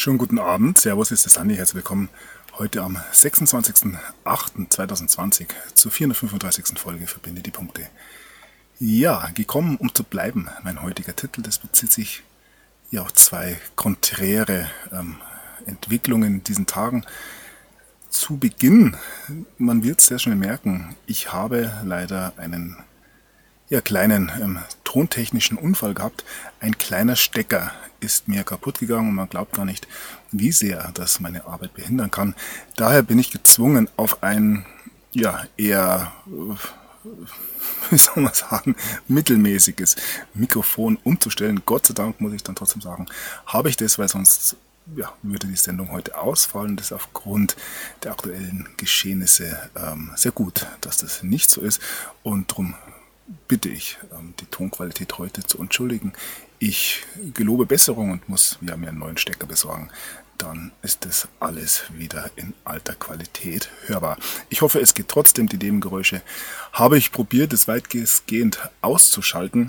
Schönen guten Abend, Servus, ist der Sandy, herzlich willkommen heute am 26.08.2020 zur 435. Folge Verbinde die Punkte. Ja, gekommen um zu bleiben, mein heutiger Titel, das bezieht sich ja auf zwei konträre Entwicklungen in diesen Tagen. Zu Beginn, man wird es sehr schnell merken, ich habe leider einen kleinen tontechnischen Unfall gehabt. Ein kleiner Stecker ist mir kaputt gegangen und man glaubt gar nicht, wie sehr das meine Arbeit behindern kann. Daher bin ich gezwungen, auf ein eher, wie soll man sagen, mittelmäßiges Mikrofon umzustellen. Gott sei Dank, muss ich dann trotzdem sagen, habe ich das, weil sonst würde die Sendung heute ausfallen. Das ist aufgrund der aktuellen Geschehnisse sehr gut, dass das nicht so ist, und darum bitte ich, die Tonqualität heute zu entschuldigen. Ich gelobe Besserung und muss mir einen neuen Stecker besorgen. Dann ist das alles wieder in alter Qualität hörbar. Ich hoffe, es geht trotzdem. Die Nebengeräusche habe ich probiert, es weitgehend auszuschalten.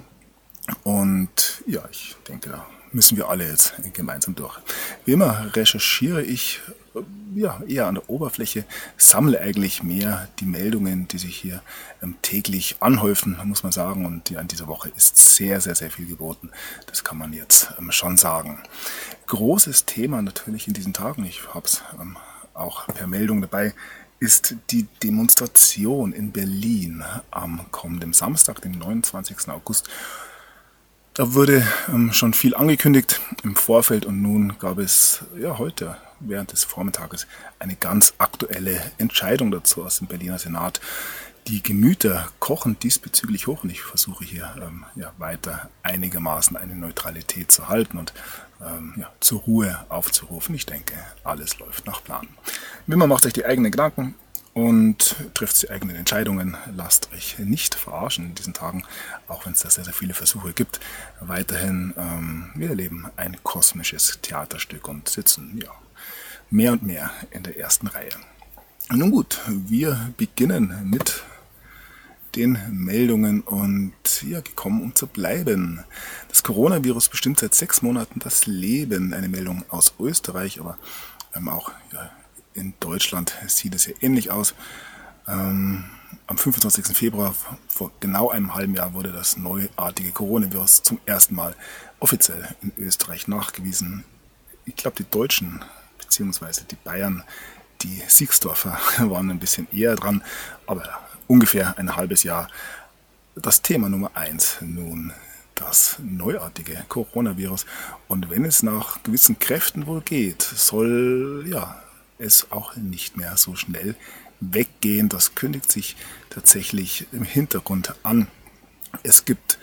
Und ja, ich denke, da müssen wir alle jetzt gemeinsam durch. Wie immer recherchiere ich eher an der Oberfläche, sammle eigentlich mehr die Meldungen, die sich hier täglich anhäufen, muss man sagen. Und ja, in dieser Woche ist sehr, sehr, sehr viel geboten. Das kann man jetzt schon sagen. Großes Thema natürlich in diesen Tagen, ich habe es auch per Meldung dabei, ist die Demonstration in Berlin am kommenden Samstag, den 29. August. Da wurde schon viel angekündigt im Vorfeld und nun gab es heute während des Vormittages eine ganz aktuelle Entscheidung dazu aus dem Berliner Senat. Die Gemüter kochen diesbezüglich hoch und ich versuche hier weiter einigermaßen eine Neutralität zu halten und zur Ruhe aufzurufen. Ich denke, alles läuft nach Plan. Wie immer, macht euch die eigenen Gedanken und trifft die eigenen Entscheidungen. Lasst euch nicht verarschen in diesen Tagen, auch wenn es da sehr, sehr viele Versuche gibt. Weiterhin, wir erleben ein kosmisches Theaterstück und sitzen mehr und mehr in der ersten Reihe. Nun gut, wir beginnen mit den Meldungen und gekommen um zu bleiben. Das Coronavirus bestimmt seit 6 Monaten das Leben. Eine Meldung aus Österreich, aber auch in Deutschland sieht es ja ähnlich aus. Am 25. Februar vor genau einem halben Jahr wurde das neuartige Coronavirus zum ersten Mal offiziell in Österreich nachgewiesen. Ich glaube, die Deutschen bzw. die Bayern, die Siegsdorfer waren ein bisschen eher dran, aber ungefähr ein halbes Jahr. Das Thema Nummer 1 nun, das neuartige Coronavirus. Und wenn es nach gewissen Kräften wohl geht, soll es auch nicht mehr so schnell weggehen. Das kündigt sich tatsächlich im Hintergrund an. Es gibt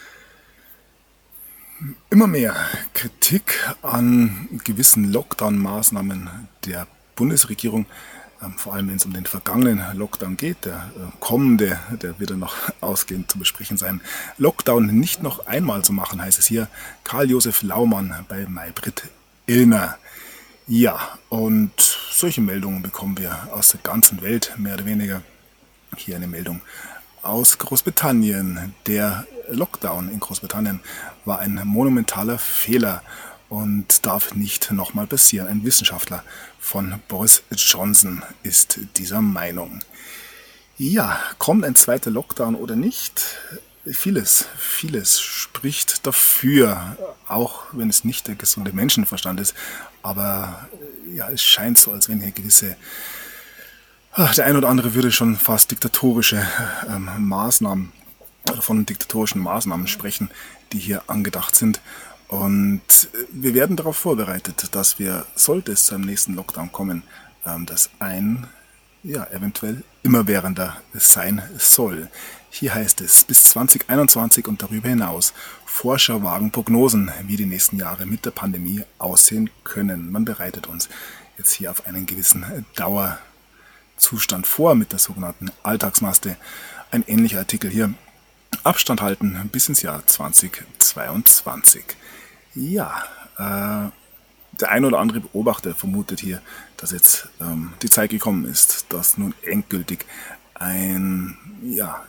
immer mehr Kritik an gewissen Lockdown-Maßnahmen der Bundesregierung, vor allem wenn es um den vergangenen Lockdown geht. Der kommende, der wird dann noch ausgehend zu besprechen sein. Lockdown nicht noch einmal zu machen, heißt es hier. Karl-Josef Laumann bei Maybrit Illner. Ja, und solche Meldungen bekommen wir aus der ganzen Welt, mehr oder weniger. Hier eine Meldung aus Großbritannien. Der Lockdown in Großbritannien war ein monumentaler Fehler und darf nicht nochmal passieren. Ein Wissenschaftler von Boris Johnson ist dieser Meinung. Ja, kommt ein zweiter Lockdown oder nicht? Vieles spricht dafür, auch wenn es nicht der gesunde Menschenverstand ist. Aber es scheint so, als wenn hier gewisse, der ein oder andere würde schon fast diktatorische Maßnahmen oder von diktatorischen Maßnahmen sprechen, die hier angedacht sind. Und wir werden darauf vorbereitet, dass wir, sollte es zu einem nächsten Lockdown kommen, dass ein eventuell immerwährender sein soll. Hier heißt es, bis 2021 und darüber hinaus, Forscher wagen Prognosen, wie die nächsten Jahre mit der Pandemie aussehen können. Man bereitet uns jetzt hier auf einen gewissen Dauerzustand vor mit der sogenannten Alltagsmaske. Ein ähnlicher Artikel hier. Abstand halten bis ins Jahr 2022. Ja, der ein oder andere Beobachter vermutet hier, dass jetzt die Zeit gekommen ist, dass nun endgültig ja,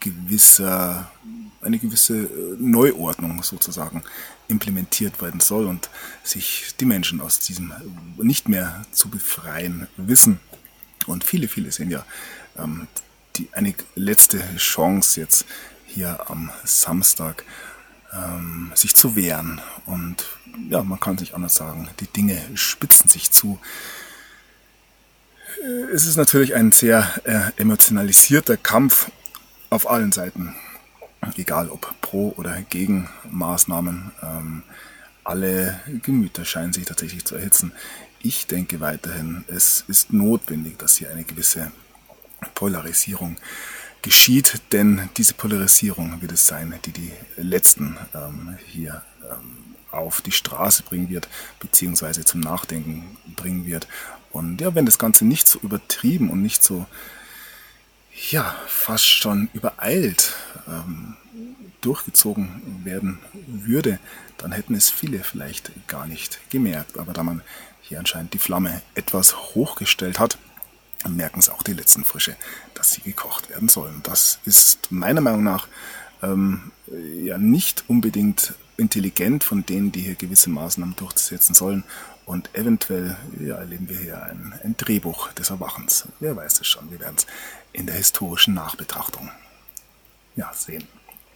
eine gewisse Neuordnung sozusagen implementiert werden soll und sich die Menschen aus diesem nicht mehr zu befreien wissen. Und viele sehen ja eine letzte Chance jetzt hier am Samstag, sich zu wehren. Und ja, man kann sich anders sagen, die Dinge spitzen sich zu. Es ist natürlich ein sehr emotionalisierter Kampf auf allen Seiten, egal ob pro oder gegen Maßnahmen. Alle Gemüter scheinen sich tatsächlich zu erhitzen. Ich denke weiterhin, es ist notwendig, dass hier eine gewisse Polarisierung geschieht, denn diese Polarisierung wird es sein, die die Letzten hier auf die Straße bringen wird, beziehungsweise zum Nachdenken bringen wird. Und ja, wenn das Ganze nicht so übertrieben und nicht so, ja, fast schon übereilt durchgezogen werden würde, dann hätten es viele vielleicht gar nicht gemerkt. Aber da man hier anscheinend die Flamme etwas hochgestellt hat, merken es auch die letzten Frische, dass sie gekocht werden sollen. Das ist meiner Meinung nach ja nicht unbedingt intelligent von denen, die hier gewisse Maßnahmen durchsetzen sollen. Und eventuell ja, erleben wir hier ein Drehbuch des Erwachens. Wer weiß es schon, wir werden es in der historischen Nachbetrachtung ja, sehen.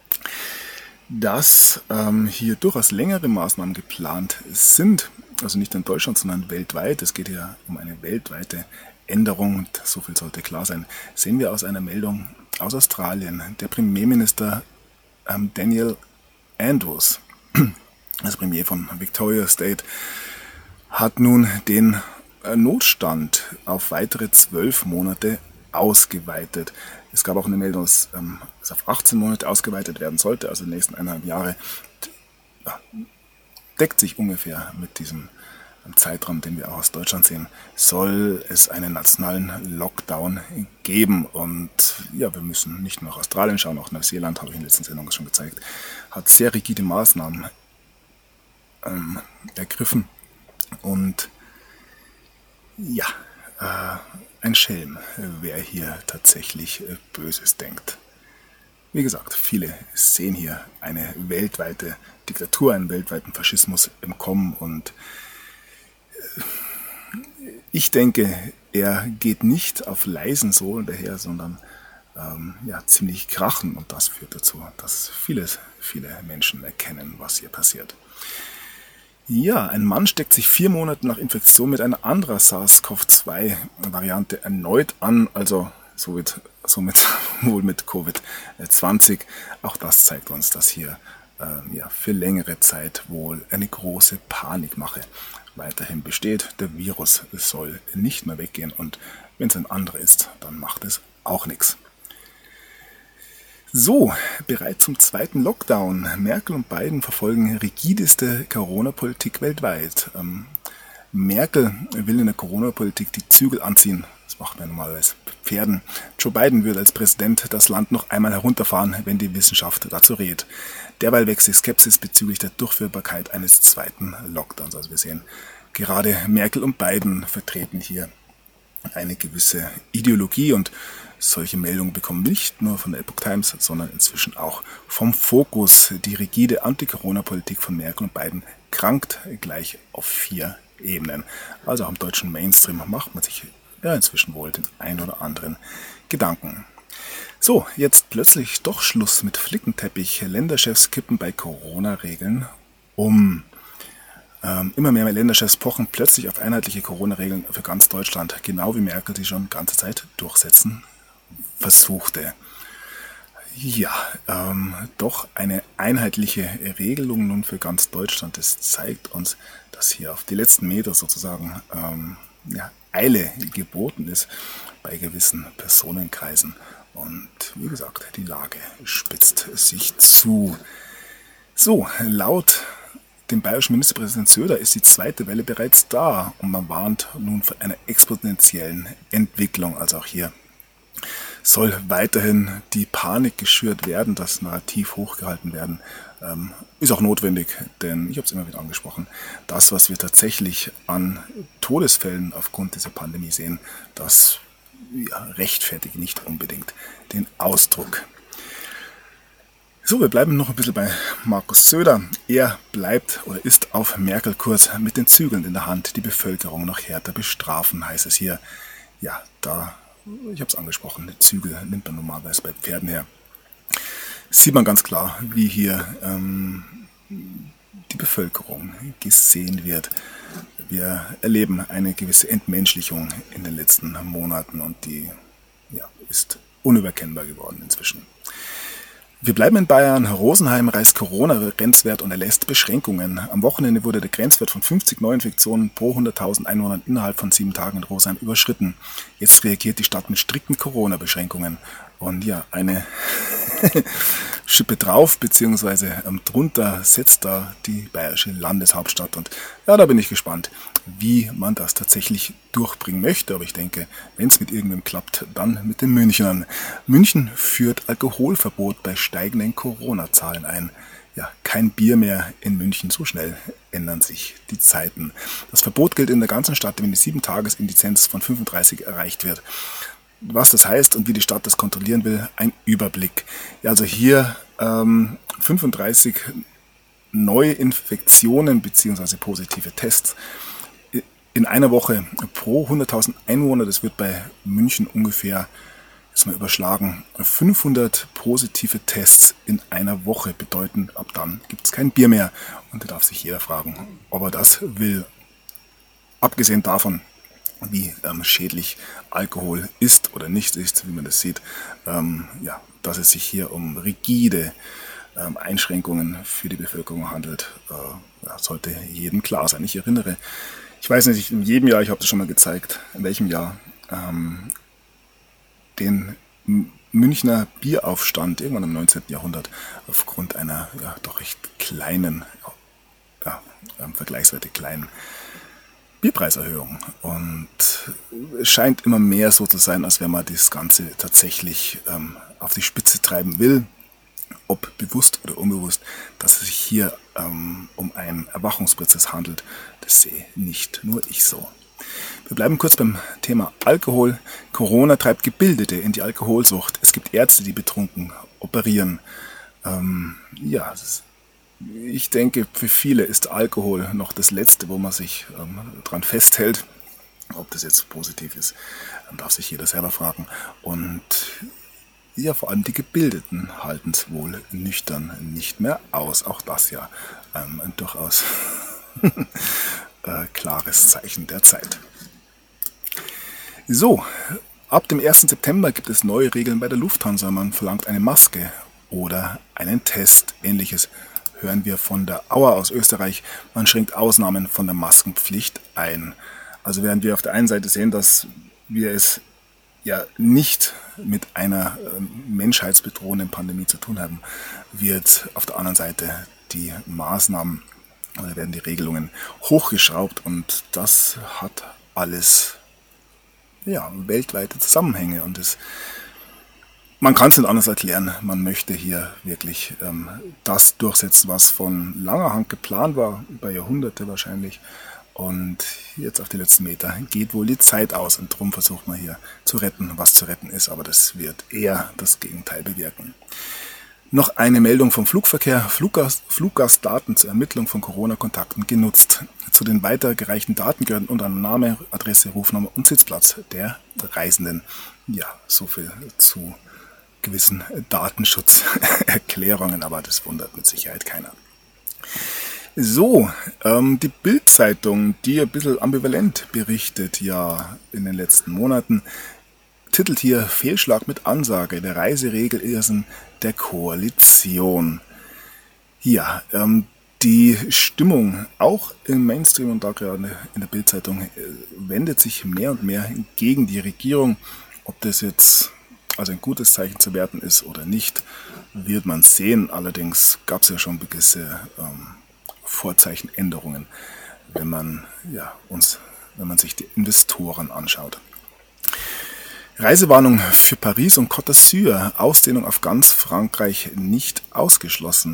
Dass hier durchaus längere Maßnahmen geplant sind, also nicht in Deutschland, sondern weltweit, es geht hier um eine weltweite Änderung, und so viel sollte klar sein, sehen wir aus einer Meldung aus Australien. Der Premierminister Daniel Andrews, also Premier von Victoria State, hat nun den Notstand auf weitere 12 Monate ausgeweitet. Es gab auch eine Meldung, dass es auf 18 Monate ausgeweitet werden sollte, also die nächsten 1,5 Jahre. Ja, deckt sich ungefähr mit diesem Zeitraum, den wir auch aus Deutschland sehen, soll es einen nationalen Lockdown geben. Und ja, wir müssen nicht nur nach Australien schauen, auch Neuseeland, habe ich in der letzten Sendung schon gezeigt, hat sehr rigide Maßnahmen ergriffen. Und ja, ein Schelm, wer hier tatsächlich Böses denkt. Wie gesagt, viele sehen hier eine weltweite Diktatur, einen weltweiten Faschismus im Kommen, und ich denke, er geht nicht auf leisen Sohlen daher, sondern ja, ziemlich krachen, und das führt dazu, dass viele Menschen erkennen, was hier passiert. Ja, ein Mann steckt sich 4 Monate nach Infektion mit einer anderen SARS-CoV-2-Variante erneut an, also somit wohl mit Covid-20. Auch das zeigt uns, dass hier ja, für längere Zeit wohl eine große Panikmache weiterhin besteht. Der Virus soll nicht mehr weggehen, und wenn es ein anderer ist, dann macht es auch nichts. So, bereit zum zweiten Lockdown. Merkel und Biden verfolgen rigideste Corona-Politik weltweit. Merkel will in der Corona-Politik die Zügel anziehen. Das macht man normalerweise mit Pferden. Joe Biden will als Präsident das Land noch einmal herunterfahren, wenn die Wissenschaft dazu rät. Derweil wächst die Skepsis bezüglich der Durchführbarkeit eines zweiten Lockdowns. Also wir sehen, gerade Merkel und Biden vertreten hier eine gewisse Ideologie, und solche Meldungen bekommen wir nicht nur von der Epoch Times, sondern inzwischen auch vom Fokus. Die rigide Anti-Corona-Politik von Merkel und Biden krankt gleich auf 4 Ebenen. Also auch im deutschen Mainstream macht man sich ja inzwischen wohl den ein oder anderen Gedanken. So, jetzt plötzlich doch Schluss mit Flickenteppich. Länderchefs kippen bei Corona-Regeln um. Immer mehr Länderchefs pochen plötzlich auf einheitliche Corona-Regeln für ganz Deutschland, genau wie Merkel die schon ganze Zeit durchsetzen versuchte. Ja, doch eine einheitliche Regelung nun für ganz Deutschland. Das zeigt uns, dass hier auf die letzten Meter sozusagen ja, Eile geboten ist bei gewissen Personenkreisen. Und wie gesagt, die Lage spitzt sich zu. So, laut dem bayerischen Ministerpräsident Söder ist die zweite Welle bereits da, und man warnt nun vor einer exponentiellen Entwicklung. Also auch hier soll weiterhin die Panik geschürt werden, das Narrativ hochgehalten werden. Ist auch notwendig, denn ich habe es immer wieder angesprochen, das, was wir tatsächlich an Todesfällen aufgrund dieser Pandemie sehen, das rechtfertigt nicht unbedingt den Ausdruck. So, wir bleiben noch ein bisschen bei Markus Söder. Er bleibt oder ist auf Merkel-Kurs mit den Zügeln in der Hand, die Bevölkerung noch härter bestrafen, heißt es hier. Ja, ich habe es angesprochen, die Zügel nimmt man normalerweise bei Pferden her. Sieht man ganz klar, wie hier die Bevölkerung gesehen wird. Wir erleben eine gewisse Entmenschlichung in den letzten Monaten und die ist unüberkennbar geworden inzwischen. Wir bleiben in Bayern. Rosenheim reißt Corona-Grenzwert und erlässt Beschränkungen. Am Wochenende wurde der Grenzwert von 50 Neuinfektionen pro 100.000 Einwohnern innerhalb von 7 Tagen in Rosenheim überschritten. Jetzt reagiert die Stadt mit strikten Corona-Beschränkungen. Und ja, eine Schippe drauf, beziehungsweise drunter setzt da die bayerische Landeshauptstadt. Und ja, da bin ich gespannt, wie man das tatsächlich durchbringen möchte. Aber ich denke, wenn es mit irgendwem klappt, dann mit den Münchnern. München führt Alkoholverbot bei steigenden Corona-Zahlen ein. Ja, kein Bier mehr in München. So schnell ändern sich die Zeiten. Das Verbot gilt in der ganzen Stadt, wenn die 7-Tages-Indizenz von 35 erreicht wird. Was das heißt und wie die Stadt das kontrollieren will, ein Überblick. Ja, also hier 35 Neuinfektionen bzw. positive Tests in einer Woche pro 100.000 Einwohner. Das wird bei München ungefähr, jetzt mal überschlagen, 500 positive Tests in einer Woche bedeuten. Ab dann gibt es kein Bier mehr. Und da darf sich jeder fragen, ob er das will. Abgesehen davon, wie schädlich Alkohol ist oder nicht ist, wie man das sieht, dass es sich hier um rigide Einschränkungen für die Bevölkerung handelt, sollte jedem klar sein. Ich erinnere, ich weiß nicht, in jedem Jahr, ich habe das schon mal gezeigt, in welchem Jahr, den Münchner Bieraufstand irgendwann im 19. Jahrhundert aufgrund einer doch recht kleinen, vergleichsweise kleinen Bierpreiserhöhung. Und es scheint immer mehr so zu sein, als wenn man das Ganze tatsächlich auf die Spitze treiben will, ob bewusst oder unbewusst, dass es sich hier um einen Erwachungsprozess handelt. Das sehe nicht nur ich so. Wir bleiben kurz beim Thema Alkohol. Corona treibt Gebildete in die Alkoholsucht. Es gibt Ärzte, die betrunken operieren. Ich denke, für viele ist Alkohol noch das Letzte, wo man sich dran festhält. Ob das jetzt positiv ist, darf sich jeder selber fragen. Und ja, vor allem die Gebildeten halten es wohl nüchtern nicht mehr aus. Auch das ja ein durchaus klares Zeichen der Zeit. So, ab dem 1. September gibt es neue Regeln bei der Lufthansa. Man verlangt eine Maske oder einen Test. Ähnliches hören wir von der Auer aus Österreich. Man schränkt Ausnahmen von der Maskenpflicht ein. Also während wir auf der einen Seite sehen, dass wir es ja nicht mit einer menschheitsbedrohenden Pandemie zu tun haben, wird auf der anderen Seite die Maßnahmen oder werden die Regelungen hochgeschraubt und das hat alles weltweite Zusammenhänge und man kann es nicht anders erklären. Man möchte hier wirklich das durchsetzen, was von langer Hand geplant war, über Jahrhunderte wahrscheinlich. Und jetzt auf die letzten Meter geht wohl die Zeit aus und darum versucht man hier zu retten, was zu retten ist. Aber das wird eher das Gegenteil bewirken. Noch eine Meldung vom Flugverkehr. Fluggastdaten zur Ermittlung von Corona-Kontakten genutzt. Zu den weitergereichten Daten gehören unter anderem Name, Adresse, Rufnummer und Sitzplatz der Reisenden. Ja, so viel zu gewissen Datenschutzerklärungen, aber das wundert mit Sicherheit keiner. So, die Bild-Zeitung, die ein bisschen ambivalent berichtet, ja, in den letzten Monaten, titelt hier Fehlschlag mit Ansage, der Reiseregelirrsinn der Koalition. Ja, die Stimmung auch im Mainstream und da gerade in der Bild-Zeitung wendet sich mehr und mehr gegen die Regierung. Ob das jetzt also ein gutes Zeichen zu werten ist oder nicht, wird man sehen. Allerdings gab es ja schon gewisse Vorzeichenänderungen, wenn man sich die Investoren anschaut. Reisewarnung für Paris und Côte d'Azur, Ausdehnung auf ganz Frankreich nicht ausgeschlossen.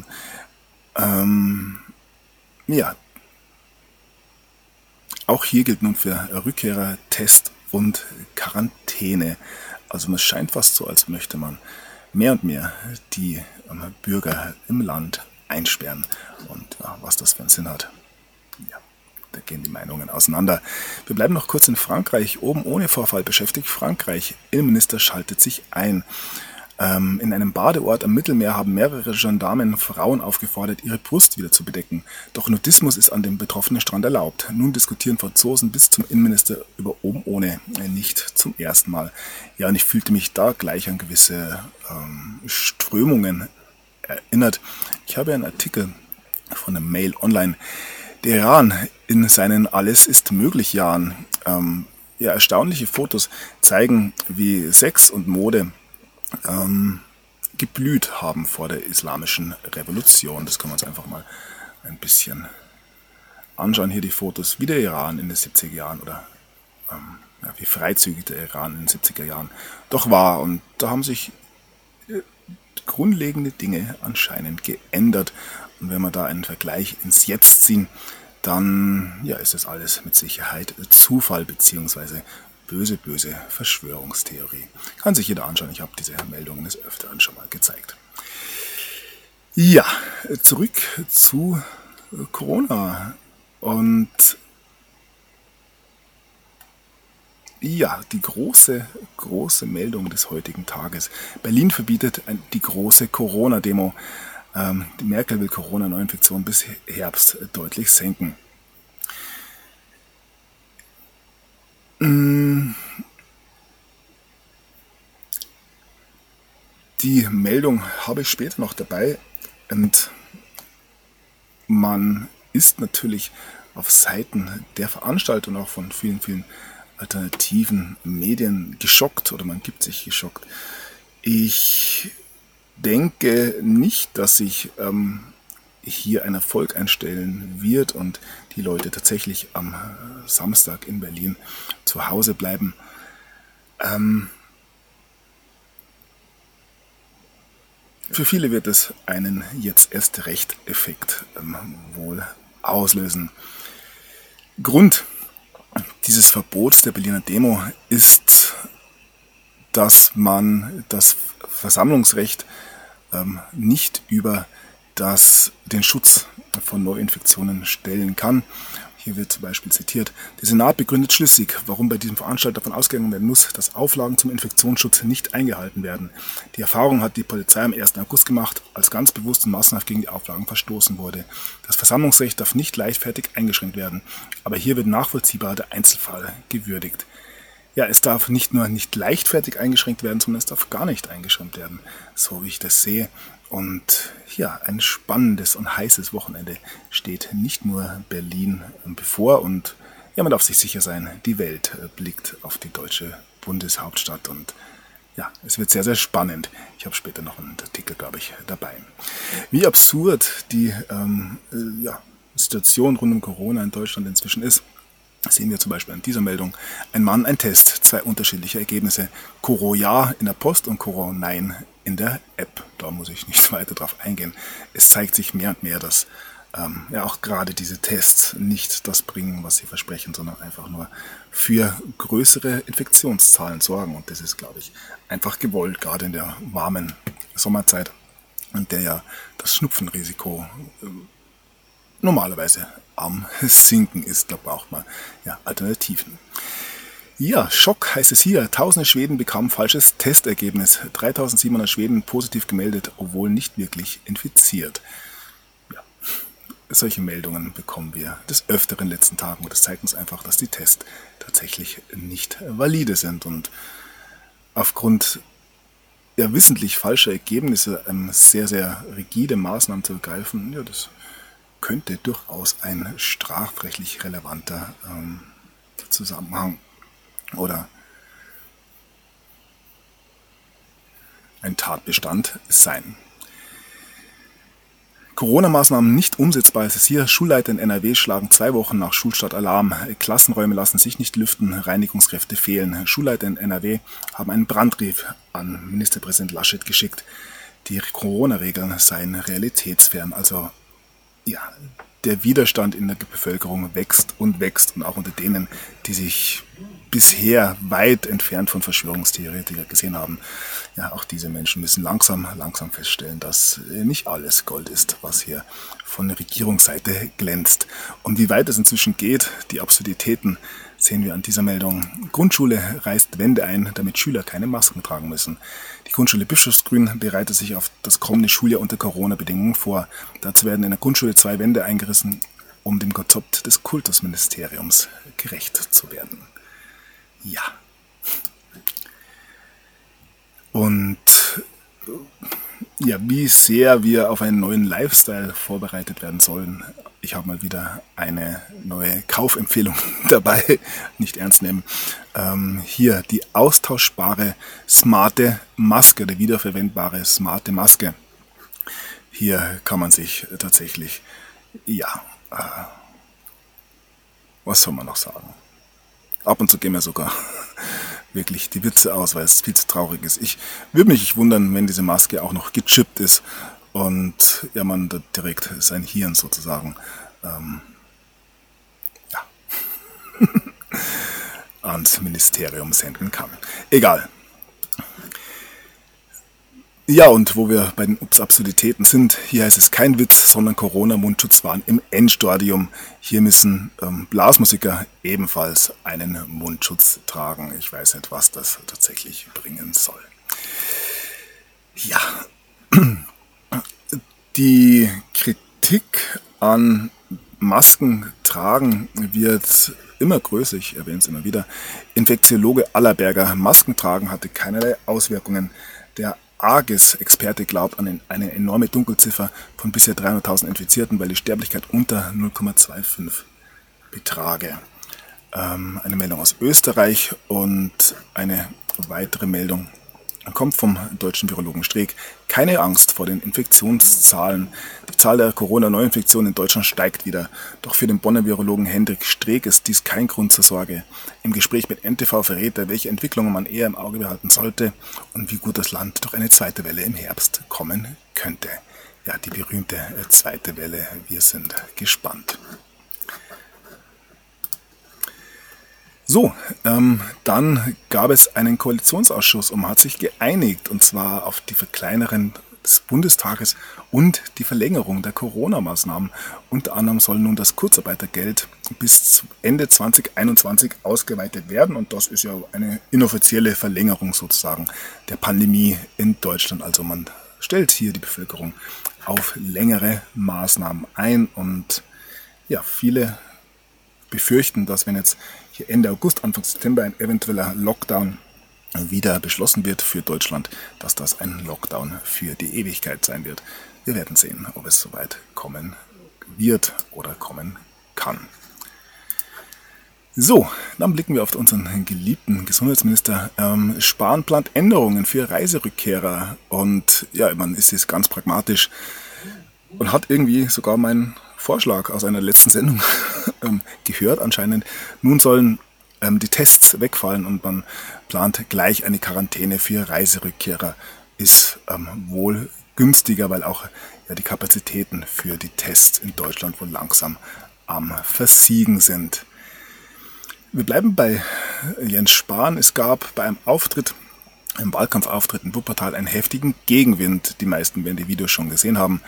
Auch hier gilt nun für Rückkehrer Test und Quarantäne. Also es scheint fast so, als möchte man mehr und mehr die Bürger im Land einsperren. Und ja, was das für einen Sinn hat, ja, da gehen die Meinungen auseinander. Wir bleiben noch kurz in Frankreich. Oben ohne Vorfall beschäftigt Frankreich. Innenminister schaltet sich ein. In einem Badeort am Mittelmeer haben mehrere Gendarmen Frauen aufgefordert, ihre Brust wieder zu bedecken. Doch Nudismus ist an dem betroffenen Strand erlaubt. Nun diskutieren Franzosen bis zum Innenminister über oben ohne, nicht zum ersten Mal. Ja, und ich fühlte mich da gleich an gewisse Strömungen erinnert. Ich habe einen Artikel von der Mail Online. Der Iran in seinen Alles ist möglich Jahren. Ja, erstaunliche Fotos zeigen, wie Sex und Mode geblüht haben vor der islamischen Revolution. Das können wir uns einfach mal ein bisschen anschauen. Hier die Fotos, wie der Iran in den 70er Jahren oder ja, wie freizügig der Iran in den 70er Jahren doch war. Und da haben sich grundlegende Dinge anscheinend geändert. Und wenn wir da einen Vergleich ins Jetzt ziehen, dann ja, ist das alles mit Sicherheit Zufall bzw. böse Verschwörungstheorie. Kann sich jeder anschauen. Ich habe diese Meldungen des Öfteren schon mal gezeigt. Ja, zurück zu Corona. Und ja, die große Meldung des heutigen Tages. Berlin verbietet die große Corona-Demo. Die Merkel will Corona-Neuinfektionen bis Herbst deutlich senken. Die Meldung habe ich später noch dabei und man ist natürlich auf Seiten der Veranstaltung auch von vielen alternativen Medien geschockt oder man gibt sich geschockt. Ich denke nicht, dass sich hier ein Erfolg einstellen wird und die Leute tatsächlich am Samstag in Berlin zu Hause bleiben. Für viele wird es einen jetzt erst recht Effekt wohl auslösen. Grund dieses Verbots der Berliner Demo ist, dass man das Versammlungsrecht nicht über den Schutz von Neuinfektionen stellen kann. Hier wird zum Beispiel zitiert: Der Senat begründet schlüssig, warum bei diesem Veranstalter davon ausgegangen werden muss, dass Auflagen zum Infektionsschutz nicht eingehalten werden. Die Erfahrung hat die Polizei am 1. August gemacht, als ganz bewusst und massenhaft gegen die Auflagen verstoßen wurde. Das Versammlungsrecht darf nicht leichtfertig eingeschränkt werden, aber hier wird nachvollziehbar der Einzelfall gewürdigt. Ja, es darf nicht nur nicht leichtfertig eingeschränkt werden, sondern es darf gar nicht eingeschränkt werden, so wie ich das sehe. Und ja, ein spannendes und heißes Wochenende steht nicht nur Berlin bevor und ja, man darf sich sicher sein, die Welt blickt auf die deutsche Bundeshauptstadt und ja, es wird sehr spannend. Ich habe später noch einen Artikel, glaube ich, dabei. Wie absurd die Situation rund um Corona in Deutschland inzwischen ist, sehen wir zum Beispiel an dieser Meldung. Ein Mann, ein Test, 2 unterschiedliche Ergebnisse. Coro Ja in der Post und Coro Nein in der App. Da muss ich nicht weiter drauf eingehen. Es zeigt sich mehr und mehr, dass auch gerade diese Tests nicht das bringen, was sie versprechen, sondern einfach nur für größere Infektionszahlen sorgen. Und das ist, glaube ich, einfach gewollt, gerade in der warmen Sommerzeit, in der ja das Schnupfenrisiko normalerweise am Sinken ist. Da braucht man ja Alternativen. Ja, Schock heißt es hier. Tausende Schweden bekamen falsches Testergebnis. 3700 Schweden positiv gemeldet, obwohl nicht wirklich infiziert. Ja, solche Meldungen bekommen wir des Öfteren in den letzten Tagen. Und das zeigt uns einfach, dass die Tests tatsächlich nicht valide sind. Und aufgrund wissentlich falscher Ergebnisse sehr rigide Maßnahmen zu ergreifen, ja, das könnte durchaus ein strafrechtlich relevanter Zusammenhang oder ein Tatbestand sein. Corona-Maßnahmen nicht umsetzbar ist es hier. Schulleiter in NRW schlagen 2 Wochen nach Schulstart Alarm. Klassenräume lassen sich nicht lüften, Reinigungskräfte fehlen. Schulleiter in NRW haben einen Brandbrief an Ministerpräsident Laschet geschickt. Die Corona-Regeln seien realitätsfern, also ja, der Widerstand in der Bevölkerung wächst und auch unter denen, die sich bisher weit entfernt von Verschwörungstheoretiker gesehen haben. Ja, auch diese Menschen müssen langsam feststellen, dass nicht alles Gold ist, was hier von der Regierungsseite glänzt. Und wie weit es inzwischen geht, die Absurditäten, sehen wir an dieser Meldung. Grundschule reißt Wände ein, damit Schüler keine Masken tragen müssen. Die Grundschule Bischofsgrün bereitet sich auf das kommende Schuljahr unter Corona-Bedingungen vor. Dazu werden in der Grundschule 2 Wände eingerissen, um dem Konzept des Kultusministeriums gerecht zu werden. Ja. Und ja, wie sehr wir auf einen neuen Lifestyle vorbereitet werden sollen. Ich habe mal wieder eine neue Kaufempfehlung dabei, nicht ernst nehmen. Hier die austauschbare smarte Maske, oder wiederverwendbare smarte Maske. Hier kann man sich tatsächlich, was soll man noch sagen? Ab und zu gehen mir sogar wirklich die Witze aus, weil es viel zu traurig ist. Ich würde mich wundern, wenn diese Maske auch noch gechippt ist und ja, man da direkt sein Hirn sozusagen ans Ministerium senden kann. Egal. Ja, und wo wir bei den Absurditäten sind, hier heißt es kein Witz, sondern Corona-Mundschutz waren im Endstadium. Hier müssen Blasmusiker ebenfalls einen Mundschutz tragen. Ich weiß nicht, was das tatsächlich bringen soll. Ja, die Kritik an Masken tragen wird immer größer, ich erwähne es immer wieder. Infektiologe Allerberger, Masken tragen hatte keinerlei Auswirkungen. Der AGES-Experte glaubt an eine enorme Dunkelziffer von bisher 300.000 Infizierten, weil die Sterblichkeit unter 0,25 betrage. Eine Meldung aus Österreich und eine weitere Meldung kommt vom deutschen Virologen Streeck. Keine Angst vor den Infektionszahlen. Die Zahl der Corona-Neuinfektionen in Deutschland steigt wieder. Doch für den Bonner Virologen Hendrik Streeck ist dies kein Grund zur Sorge. Im Gespräch mit NTV verrät er, welche Entwicklungen man eher im Auge behalten sollte und wie gut das Land durch eine zweite Welle im Herbst kommen könnte. Ja, die berühmte zweite Welle. Wir sind gespannt. So, dann gab es einen Koalitionsausschuss und man hat sich geeinigt, und zwar auf die Verkleinerung des Bundestages und die Verlängerung der Corona-Maßnahmen. Unter anderem soll nun das Kurzarbeitergeld bis Ende 2021 ausgeweitet werden, und das ist ja eine inoffizielle Verlängerung sozusagen der Pandemie in Deutschland. Also man stellt hier die Bevölkerung auf längere Maßnahmen ein, und ja, viele befürchten, dass wenn jetzt hier Ende August, Anfang September ein eventueller Lockdown wieder beschlossen wird für Deutschland, dass das ein Lockdown für die Ewigkeit sein wird. Wir werden sehen, ob es soweit kommen wird oder kommen kann. So, dann blicken wir auf unseren geliebten Gesundheitsminister. Spahn plant Änderungen für Reiserückkehrer, und ja, man ist jetzt ganz pragmatisch und hat irgendwie sogar meinen Vorschlag aus einer letzten Sendung gehört anscheinend. Nun sollen die Tests wegfallen und man plant gleich eine Quarantäne für Reiserückkehrer. Ist wohl günstiger, weil auch die Kapazitäten für die Tests in Deutschland wohl langsam am Versiegen sind. Wir bleiben bei Jens Spahn. Es gab bei einem Wahlkampfauftritt in Wuppertal einen heftigen Gegenwind. Die meisten werden die Videos schon gesehen haben.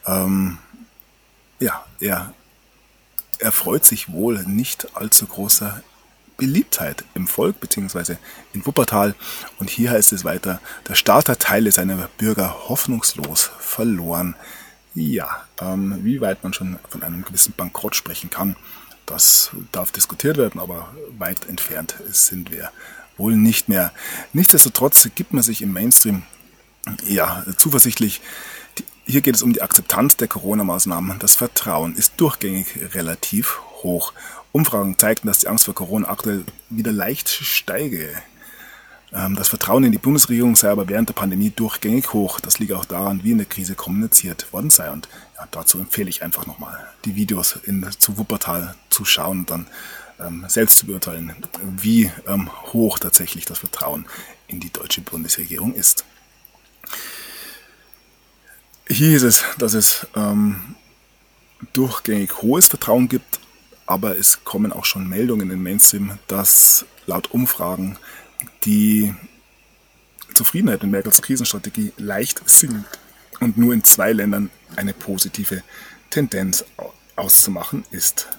Er freut sich wohl nicht allzu großer Beliebtheit im Volk bzw. in Wuppertal. Und hier heißt es weiter, der Staat hat Teile seiner Bürger hoffnungslos verloren. Ja, wie weit man schon von einem gewissen Bankrott sprechen kann, das darf diskutiert werden, aber weit entfernt sind wir wohl nicht mehr. Nichtsdestotrotz gibt man sich im Mainstream zuversichtlich. Hier geht es um die Akzeptanz der Corona-Maßnahmen. Das Vertrauen ist durchgängig relativ hoch. Umfragen zeigten, dass die Angst vor Corona aktuell wieder leicht steige. Das Vertrauen in die Bundesregierung sei aber während der Pandemie durchgängig hoch. Das liegt auch daran, wie in der Krise kommuniziert worden sei. Und ja, dazu empfehle ich einfach nochmal, die Videos zu Wuppertal zu schauen und dann selbst zu beurteilen, wie hoch tatsächlich das Vertrauen in die deutsche Bundesregierung ist. Hier hieß es, dass es durchgängig hohes Vertrauen gibt, aber es kommen auch schon Meldungen in den Mainstream, dass laut Umfragen die Zufriedenheit mit Merkels Krisenstrategie leicht sinkt und nur in 2 Ländern eine positive Tendenz auszumachen ist.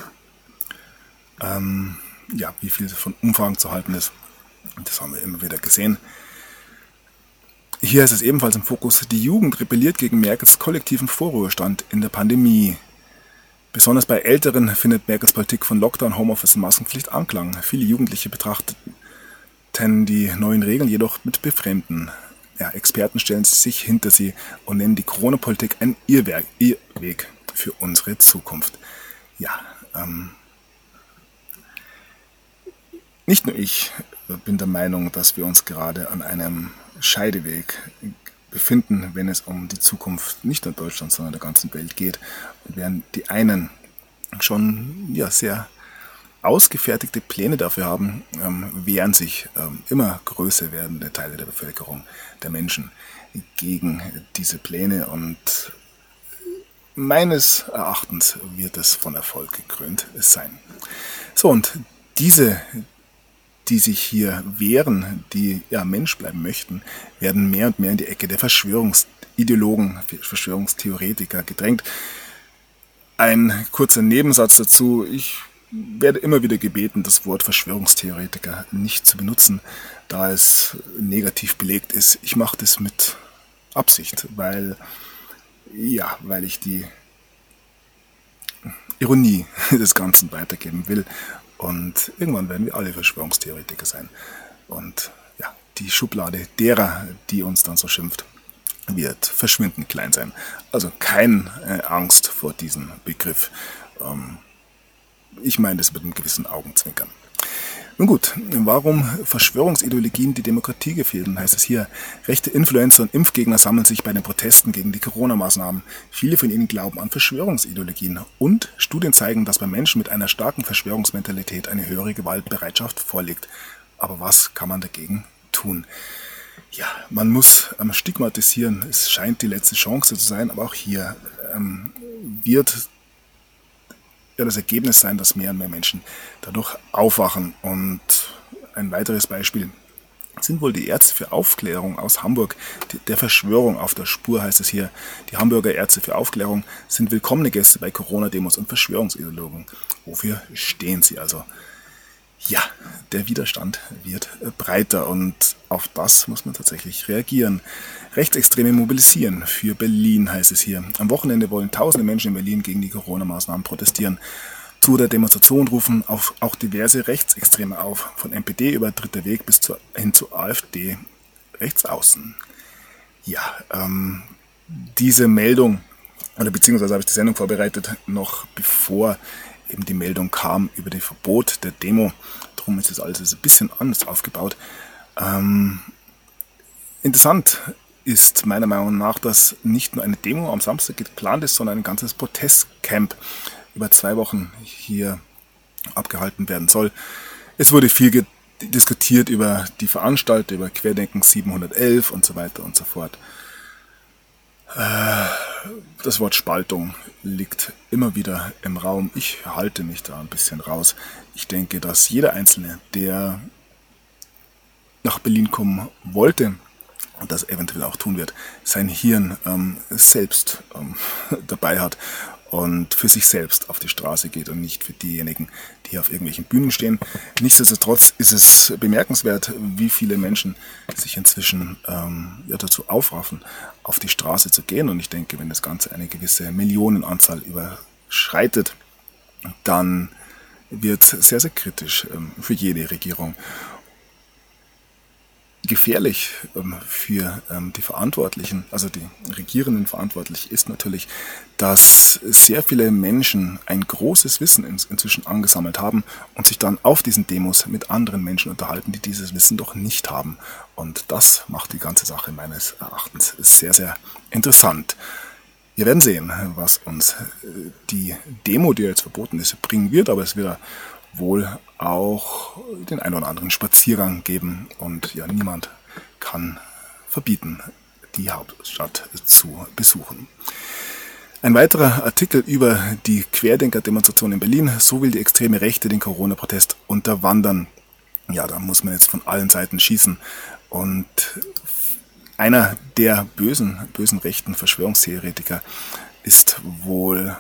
Wie viel von Umfragen zu halten ist, das haben wir immer wieder gesehen. Hier ist es ebenfalls im Fokus, die Jugend rebelliert gegen Merkels kollektiven Vorruhestand in der Pandemie. Besonders bei Älteren findet Merkels Politik von Lockdown, Homeoffice und Maskenpflicht Anklang. Viele Jugendliche betrachteten die neuen Regeln jedoch mit Befremden. Experten stellen sich hinter sie und nennen die Corona-Politik ein Irrweg für unsere Zukunft. Nicht nur ich bin der Meinung, dass wir uns gerade an einem Scheideweg befinden, wenn es um die Zukunft nicht nur Deutschlands, sondern der ganzen Welt geht. Und während die einen schon sehr ausgefertigte Pläne dafür haben, wehren sich immer größer werdende Teile der Bevölkerung, der Menschen, gegen diese Pläne. Und meines Erachtens wird es von Erfolg gekrönt sein. So, und diese, die sich hier wehren, die Mensch bleiben möchten, werden mehr und mehr in die Ecke der Verschwörungsideologen, Verschwörungstheoretiker gedrängt. Ein kurzer Nebensatz dazu: Ich werde immer wieder gebeten, das Wort Verschwörungstheoretiker nicht zu benutzen, da es negativ belegt ist. Ich mache das mit Absicht, weil ich die Ironie des Ganzen weitergeben will. Und irgendwann werden wir alle Verschwörungstheoretiker sein. Und die Schublade derer, die uns dann so schimpft, wird verschwindend klein sein. Also keine Angst vor diesem Begriff. Ich meine das mit einem gewissen Augenzwinkern. Nun gut, warum Verschwörungsideologien die Demokratie gefährden, heißt es hier. Rechte Influencer und Impfgegner sammeln sich bei den Protesten gegen die Corona-Maßnahmen. Viele von ihnen glauben an Verschwörungsideologien. Und Studien zeigen, dass bei Menschen mit einer starken Verschwörungsmentalität eine höhere Gewaltbereitschaft vorliegt. Aber was kann man dagegen tun? Man muss stigmatisieren. Es scheint die letzte Chance zu sein, aber auch hier wird das Ergebnis sein, dass mehr und mehr Menschen dadurch aufwachen. Und ein weiteres Beispiel sind wohl die Ärzte für Aufklärung aus Hamburg, der Verschwörung auf der Spur, heißt es hier. Die Hamburger Ärzte für Aufklärung sind willkommene Gäste bei Corona-Demos und Verschwörungsideologen. Wofür stehen sie also? Der Widerstand wird breiter und auf das muss man tatsächlich reagieren. Rechtsextreme mobilisieren für Berlin, heißt es hier. Am Wochenende wollen tausende Menschen in Berlin gegen die Corona-Maßnahmen protestieren. Zu der Demonstration rufen auch diverse Rechtsextreme auf, von NPD über Dritter Weg bis hin zu AfD rechtsaußen. Diese Meldung, oder beziehungsweise habe ich die Sendung vorbereitet, noch bevor eben die Meldung kam über das Verbot der Demo. Darum ist das alles ein bisschen anders aufgebaut. Interessant ist meiner Meinung nach, dass nicht nur eine Demo am Samstag geplant ist, sondern ein ganzes Protestcamp über 2 Wochen hier abgehalten werden soll. Es wurde viel diskutiert über die Veranstalter, über Querdenken 711 und so weiter und so fort. Das Wort Spaltung liegt immer wieder im Raum. Ich halte mich da ein bisschen raus. Ich denke, dass jeder Einzelne, der nach Berlin kommen wollte und das eventuell auch tun wird, sein Hirn selbst dabei hat und für sich selbst auf die Straße geht und nicht für diejenigen, die auf irgendwelchen Bühnen stehen. Nichtsdestotrotz ist es bemerkenswert, wie viele Menschen sich inzwischen dazu aufraffen, auf die Straße zu gehen. Und ich denke, wenn das Ganze eine gewisse Millionenanzahl überschreitet, dann wird es sehr, sehr kritisch für jede Regierung. Gefährlich für die Verantwortlichen, also die Regierenden verantwortlich, ist natürlich, dass sehr viele Menschen ein großes Wissen inzwischen angesammelt haben und sich dann auf diesen Demos mit anderen Menschen unterhalten, die dieses Wissen doch nicht haben. Und das macht die ganze Sache meines Erachtens sehr, sehr interessant. Wir werden sehen, was uns die Demo, die jetzt verboten ist, bringen wird, aber es wird wohl auch den einen oder anderen Spaziergang geben und niemand kann verbieten, die Hauptstadt zu besuchen. Ein weiterer Artikel über die Querdenker-Demonstration in Berlin. So will die extreme Rechte den Corona-Protest unterwandern. Ja, da muss man jetzt von allen Seiten schießen. Und einer der bösen rechten Verschwörungstheoretiker ist wohl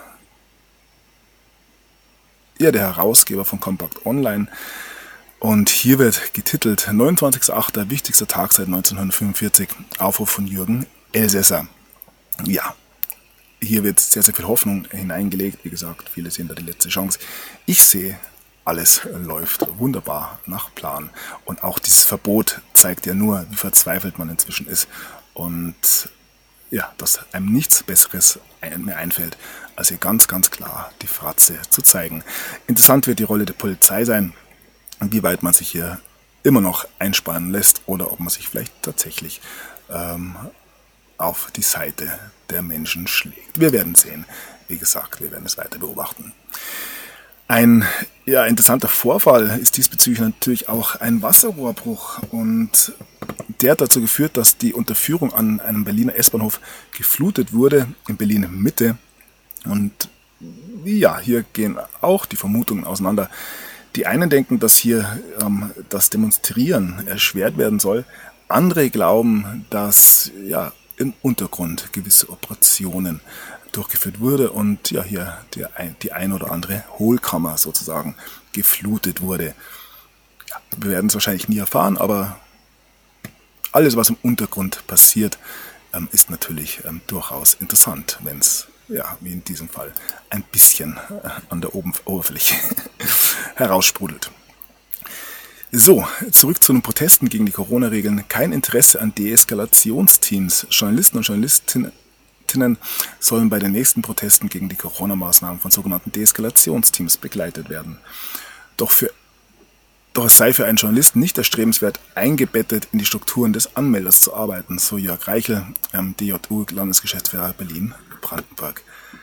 der Herausgeber von Compact Online. Und hier wird getitelt 29.08. wichtigster Tag seit 1945, Aufruf von Jürgen Elsässer. Ja, hier wird sehr, sehr viel Hoffnung hineingelegt. Wie gesagt, viele sehen da die letzte Chance. Ich sehe, alles läuft wunderbar nach Plan. Und auch dieses Verbot zeigt ja nur, wie verzweifelt man inzwischen ist. Und ja, dass einem nichts Besseres mehr einfällt, als hier ganz, ganz klar die Fratze zu zeigen. Interessant wird die Rolle der Polizei sein, wie weit man sich hier immer noch einspannen lässt oder ob man sich vielleicht tatsächlich auf die Seite der Menschen schlägt. Wir werden sehen. Wie gesagt, wir werden es weiter beobachten. Ein interessanter Vorfall ist diesbezüglich natürlich auch ein Wasserrohrbruch, und der hat dazu geführt, dass die Unterführung an einem Berliner S-Bahnhof geflutet wurde, in Berlin Mitte. Und ja, hier gehen auch die Vermutungen auseinander. Die einen denken, dass hier das Demonstrieren erschwert werden soll. Andere glauben, dass im Untergrund gewisse Operationen durchgeführt wurde und hier die ein oder andere Hohlkammer sozusagen geflutet wurde. Ja, wir werden es wahrscheinlich nie erfahren, aber alles, was im Untergrund passiert, ist natürlich durchaus interessant, wenn es, wie in diesem Fall, ein bisschen an der Oberfläche heraussprudelt. So, zurück zu den Protesten gegen die Corona-Regeln. Kein Interesse an Deeskalationsteams. Journalisten und Journalistinnen sollen bei den nächsten Protesten gegen die Corona-Maßnahmen von sogenannten Deeskalationsteams begleitet werden. Doch es sei für einen Journalisten nicht erstrebenswert, eingebettet in die Strukturen des Anmelders zu arbeiten, so Jörg Reichel, DJU-Landesgeschäftsführer Berlin-Brandenburg.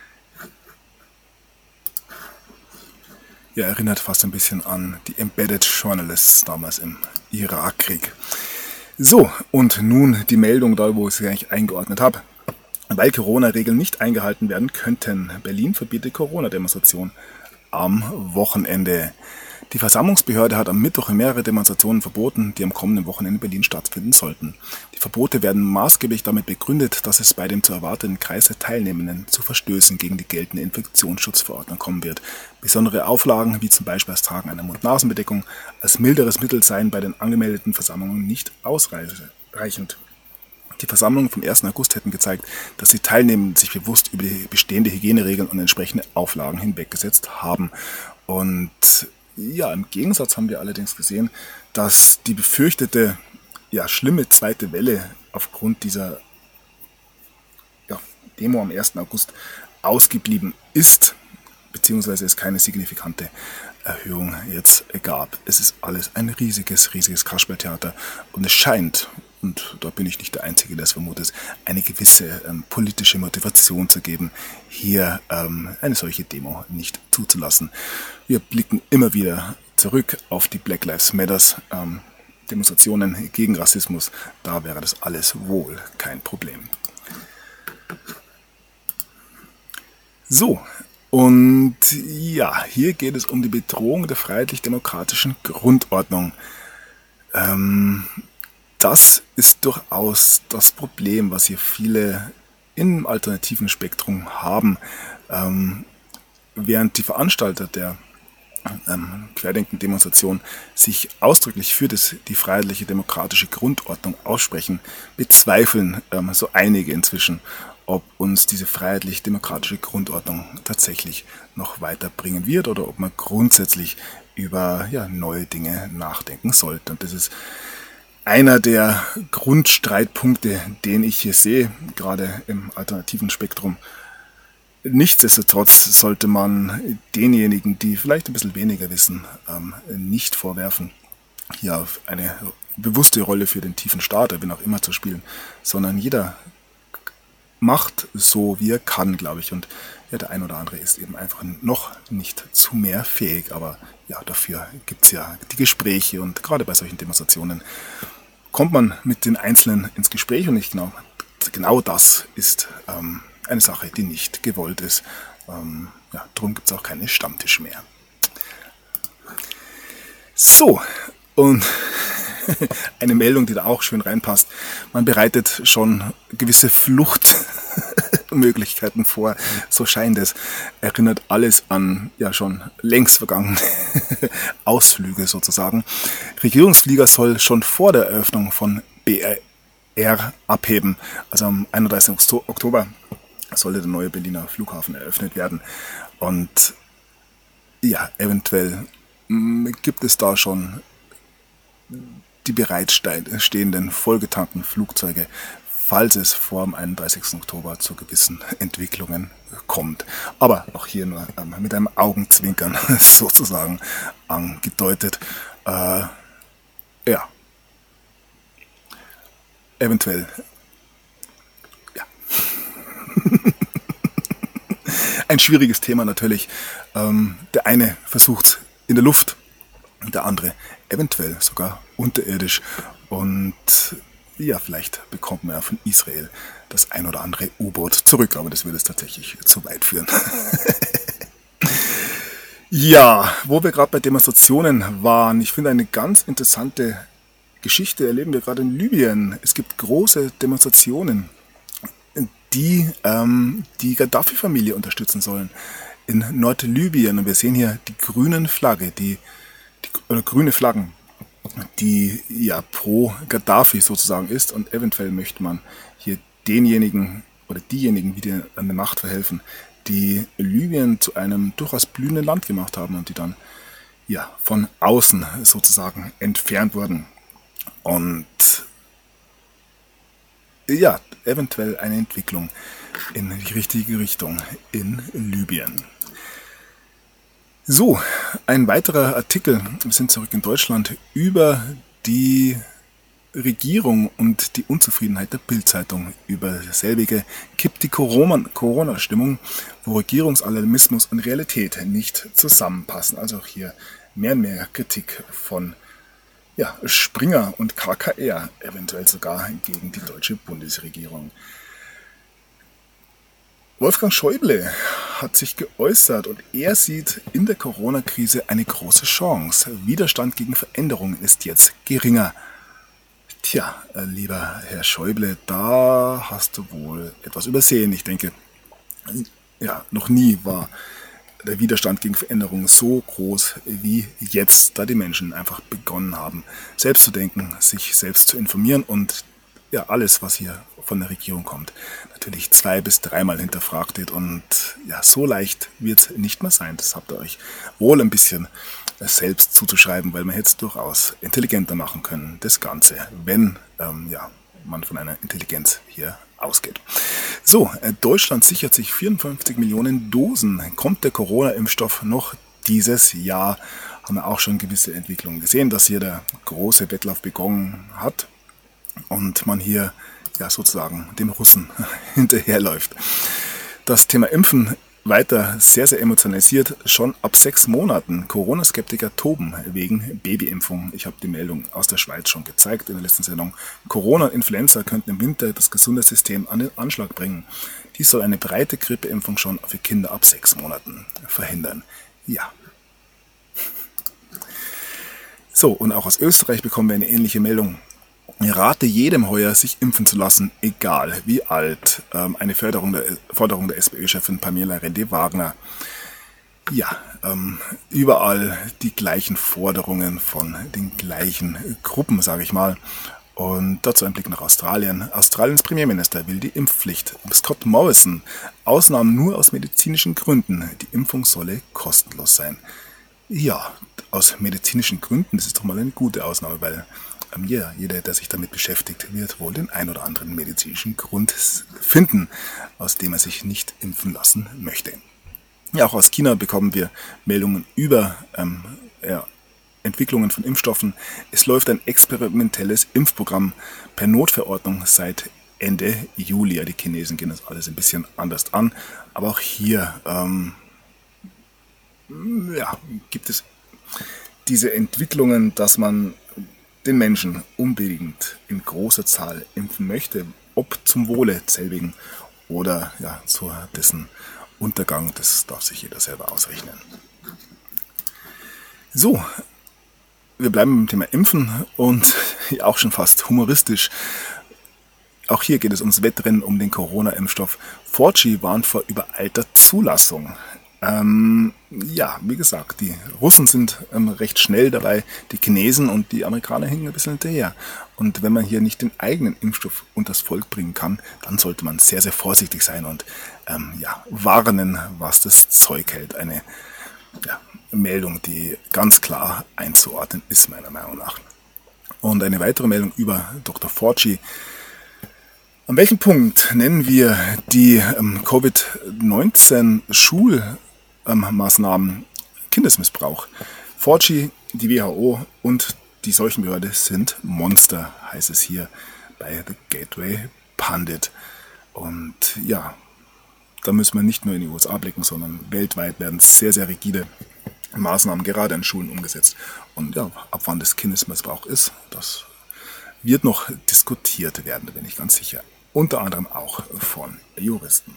Ja, erinnert fast ein bisschen an die Embedded Journalists damals im Irakkrieg. So, und nun die Meldung da, wo ich sie eigentlich eingeordnet habe. Weil Corona-Regeln nicht eingehalten werden könnten, Berlin verbietet Corona-Demonstration am Wochenende. Die Versammlungsbehörde hat am Mittwoch mehrere Demonstrationen verboten, die am kommenden Wochenende in Berlin stattfinden sollten. Die Verbote werden maßgeblich damit begründet, dass es bei dem zu erwartenden Kreis der Teilnehmenden zu Verstößen gegen die geltende Infektionsschutzverordnung kommen wird. Besondere Auflagen, wie zum Beispiel das Tragen einer Mund-Nasen-Bedeckung, als milderes Mittel seien bei den angemeldeten Versammlungen nicht ausreichend. Die Versammlungen vom 1. August hätten gezeigt, dass die Teilnehmenden sich bewusst über die bestehende Hygieneregeln und entsprechende Auflagen hinweggesetzt haben. Und im Gegensatz haben wir allerdings gesehen, dass die befürchtete, schlimme zweite Welle aufgrund dieser Demo am 1. August ausgeblieben ist, beziehungsweise es keine signifikante Erhöhung jetzt gab. Es ist alles ein riesiges Kasperltheater, und es scheint, und da bin ich nicht der Einzige, der es vermutet, eine gewisse politische Motivation zu geben, hier eine solche Demo nicht zuzulassen. Wir blicken immer wieder zurück auf die Black Lives Matters Demonstrationen gegen Rassismus. Da wäre das alles wohl kein Problem. So, und hier geht es um die Bedrohung der freiheitlich-demokratischen Grundordnung. Das ist durchaus das Problem, was hier viele im alternativen Spektrum haben. Während die Veranstalter der Querdenken-Demonstration sich ausdrücklich für die freiheitliche demokratische Grundordnung aussprechen, bezweifeln so einige inzwischen, ob uns diese freiheitlich-demokratische Grundordnung tatsächlich noch weiterbringen wird oder ob man grundsätzlich über neue Dinge nachdenken sollte. Und das ist einer der Grundstreitpunkte, den ich hier sehe, gerade im alternativen Spektrum. Nichtsdestotrotz sollte man denjenigen, die vielleicht ein bisschen weniger wissen, nicht vorwerfen, hier eine bewusste Rolle für den tiefen Staat, wen auch immer, zu spielen, sondern jeder macht so, wie er kann, glaube ich. Und der ein oder andere ist eben einfach noch nicht zu mehr fähig. Aber dafür gibt es die Gespräche, und gerade bei solchen Demonstrationen kommt man mit den Einzelnen ins Gespräch, und genau das ist eine Sache, die nicht gewollt ist. Ja, darum gibt es auch keine Stammtisch mehr. So, und eine Meldung, die da auch schön reinpasst. Man bereitet schon gewisse Fluchtmöglichkeiten vor, so scheint es. Erinnert alles an ja schon längst vergangene Ausflüge sozusagen. Regierungsflieger soll schon vor der Eröffnung von BER abheben. Also am 31. Oktober sollte der neue Berliner Flughafen eröffnet werden. Und ja, eventuell gibt es da schon die bereitstehenden vollgetankten Flugzeuge, falls es vor dem 31. Oktober zu gewissen Entwicklungen kommt. Aber auch hier nur mit einem Augenzwinkern sozusagen angedeutet. Ja, eventuell. Ja. Ein schwieriges Thema natürlich. Der eine versucht es in der Luft, der andere eventuell sogar unterirdisch. Und ja, vielleicht bekommt man ja von Israel das ein oder andere U-Boot zurück, aber das würde es tatsächlich zu weit führen. Ja, wo wir gerade bei Demonstrationen waren, ich finde eine ganz interessante Geschichte erleben wir gerade in Libyen. Es gibt große Demonstrationen, die die Gaddafi-Familie unterstützen sollen in Nordlibyen. Und wir sehen hier die grünen Flagge, oder grüne Flaggen, die ja pro Gaddafi sozusagen ist. Und eventuell möchte man hier denjenigen oder diejenigen, die an der Macht verhelfen, die Libyen zu einem durchaus blühenden Land gemacht haben und die dann ja von außen sozusagen entfernt wurden. Und ja, eventuell eine Entwicklung in die richtige Richtung in Libyen. So, ein weiterer Artikel, wir sind zurück in Deutschland, über die Regierung und die Unzufriedenheit der Bild-Zeitung. Über selbige kippt die Corona-Stimmung, wo Regierungsalarmismus und Realität nicht zusammenpassen. Also auch hier mehr und mehr Kritik von Springer und KKR, eventuell sogar gegen die deutsche Bundesregierung. Wolfgang Schäuble hat sich geäußert und er sieht in der Corona-Krise eine große Chance. Widerstand gegen Veränderungen ist jetzt geringer. Tja, lieber Herr Schäuble, da hast du wohl etwas übersehen. Ich denke, ja, noch nie war der Widerstand gegen Veränderungen so groß wie jetzt, da die Menschen einfach begonnen haben, selbst zu denken, sich selbst zu informieren und ja, alles, was hier von der Regierung kommt, natürlich 2- bis 3-mal hinterfragt wird. Und ja, so leicht wird es nicht mehr sein. Das habt ihr euch wohl ein bisschen selbst zuzuschreiben, weil man hätte es durchaus intelligenter machen können, das Ganze, wenn man von einer Intelligenz hier ausgeht. So, Deutschland sichert sich 54 Millionen Dosen. Kommt der Corona-Impfstoff noch dieses Jahr? Haben wir auch schon gewisse Entwicklungen gesehen, dass hier der große Wettlauf begonnen hat und man hier ja sozusagen dem Russen hinterherläuft. Das Thema Impfen weiter sehr, sehr emotionalisiert, schon ab 6 Monaten. Corona-Skeptiker toben wegen Babyimpfung. Ich habe die Meldung aus der Schweiz schon gezeigt in der letzten Sendung. Corona und Influenza könnten im Winter das Gesundheitssystem an den Anschlag bringen. Dies soll eine breite Grippeimpfung schon für Kinder ab 6 Monaten verhindern. Ja. So, und auch aus Österreich bekommen wir eine ähnliche Meldung. Ich rate jedem heuer, sich impfen zu lassen, egal wie alt. Eine Forderung der SPÖ-Chefin Pamela Rendi-Wagner. Ja, überall die gleichen Forderungen von den gleichen Gruppen, sage ich mal. Und dazu ein Blick nach Australien. Australiens Premierminister will die Impfpflicht. Scott Morrison, Ausnahmen nur aus medizinischen Gründen. Die Impfung solle kostenlos sein. Ja, aus medizinischen Gründen, das ist doch mal eine gute Ausnahme, weil jeder, der sich damit beschäftigt, wird wohl den ein oder anderen medizinischen Grund finden, aus dem er sich nicht impfen lassen möchte. Ja, auch aus China bekommen wir Meldungen über Entwicklungen von Impfstoffen. Es läuft ein experimentelles Impfprogramm per Notverordnung seit Ende Juli. Die Chinesen gehen das alles ein bisschen anders an, aber auch hier gibt es diese Entwicklungen, dass man den Menschen unbedingt in großer Zahl impfen möchte, ob zum Wohle selbigen oder ja, zu dessen Untergang, das darf sich jeder selber ausrechnen. So, wir bleiben beim Thema Impfen und ja, auch schon fast humoristisch. Auch hier geht es ums Wettrennen um den Corona-Impfstoff. Fauci warnt vor übereilter Zulassung. Ja, wie gesagt, die Russen sind recht schnell dabei, die Chinesen und die Amerikaner hängen ein bisschen hinterher. Und wenn man hier nicht den eigenen Impfstoff unters Volk bringen kann, dann sollte man sehr, sehr vorsichtig sein und ja, warnen, was das Zeug hält. Eine Meldung, die ganz klar einzuordnen ist, meiner Meinung nach. Und eine weitere Meldung über Dr. Fauci. An welchem Punkt nennen wir die Covid-19-Schulmaßnahmen Kindesmissbrauch? Fauci, die WHO und die Seuchenbehörde sind Monster, heißt es hier bei The Gateway Pundit. Und ja, da müssen wir nicht nur in die USA blicken, sondern weltweit werden sehr, sehr rigide Maßnahmen gerade an Schulen umgesetzt. Und ja, ab wann das Kindesmissbrauch ist, das wird noch diskutiert werden, da bin ich ganz sicher. Unter anderem auch von Juristen.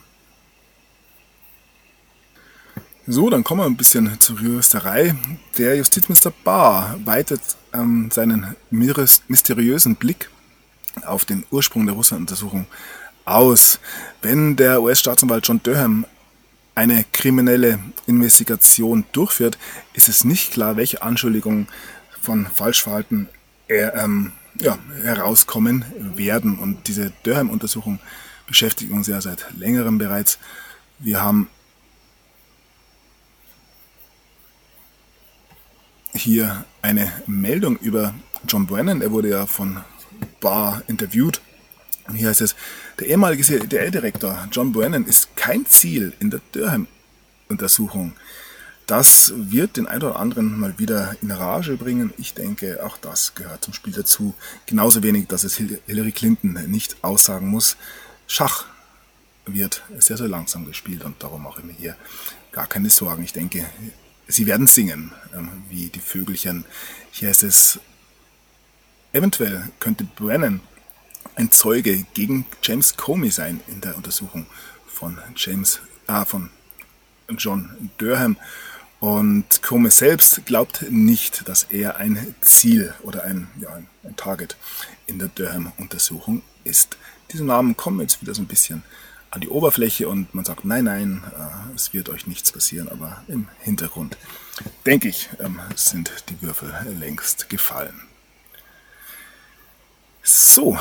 So, dann kommen wir ein bisschen zur Juristerei. Der Justizminister Barr weitet seinen mysteriösen Blick auf den Ursprung der Russland-Untersuchung aus. Wenn der US-Staatsanwalt John Durham eine kriminelle Investigation durchführt, ist es nicht klar, welche Anschuldigungen von Falschverhalten herauskommen werden. Und diese Durham-Untersuchung beschäftigt uns ja seit längerem bereits. Wir haben hier eine Meldung über John Brennan. Er wurde ja von Barr interviewt. Und hier heißt es, der ehemalige CIA-Direktor John Brennan ist kein Ziel in der Durham-Untersuchung. Das wird den einen oder anderen mal wieder in Rage bringen. Ich denke, auch das gehört zum Spiel dazu. Genauso wenig, dass es Hillary Clinton nicht aussagen muss. Schach wird sehr, sehr langsam gespielt und darum mache ich mir hier gar keine Sorgen. Ich denke, sie werden singen, wie die Vögelchen. Hier heißt es, eventuell könnte Brennan ein Zeuge gegen James Comey sein in der Untersuchung von John Durham. Und Comey selbst glaubt nicht, dass er ein Ziel oder ein Target in der Durham-Untersuchung ist. Diese Namen kommen jetzt wieder so ein bisschen an die Oberfläche und man sagt, nein, es wird euch nichts passieren, aber im Hintergrund, denke ich, sind die Würfel längst gefallen. So,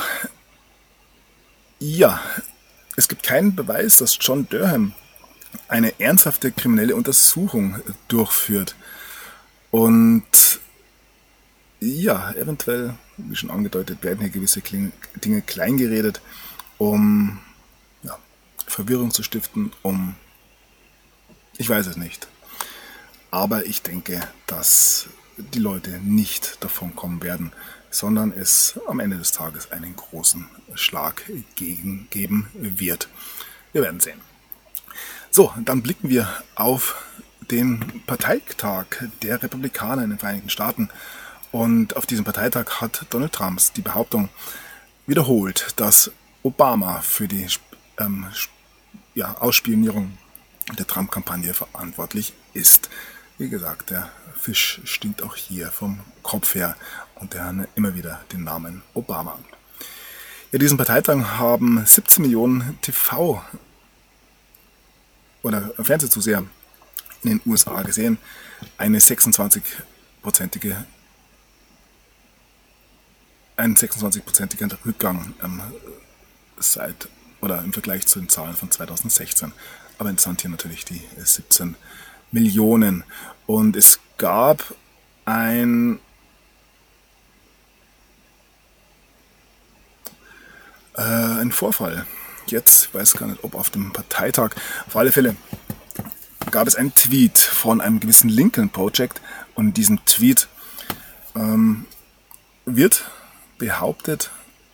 ja, es gibt keinen Beweis, dass John Durham eine ernsthafte kriminelle Untersuchung durchführt. Und ja, eventuell, wie schon angedeutet, werden hier gewisse Dinge kleingeredet, um Verwirrung zu stiften, ich weiß es nicht. Aber ich denke, dass die Leute nicht davon kommen werden, sondern es am Ende des Tages einen großen Schlag geben wird. Wir werden sehen. So, dann blicken wir auf den Parteitag der Republikaner in den Vereinigten Staaten. Und auf diesem Parteitag hat Donald Trump die Behauptung wiederholt, dass Obama für die Ausspionierung der Trump-Kampagne verantwortlich ist. Wie gesagt, der Fisch stinkt auch hier vom Kopf her und der hat immer wieder den Namen Obama. Ja, diesen Parteitag haben 17 Millionen Fernsehzuseher in den USA gesehen. Einen 26-prozentigen Rückgang im Vergleich zu den Zahlen von 2016. Aber interessant hier natürlich die 17 Millionen. Und es gab einen Vorfall. Jetzt weiß ich gar nicht, ob auf dem Parteitag. Auf alle Fälle gab es einen Tweet von einem gewissen Lincoln Project. Und in diesem Tweet wird behauptet,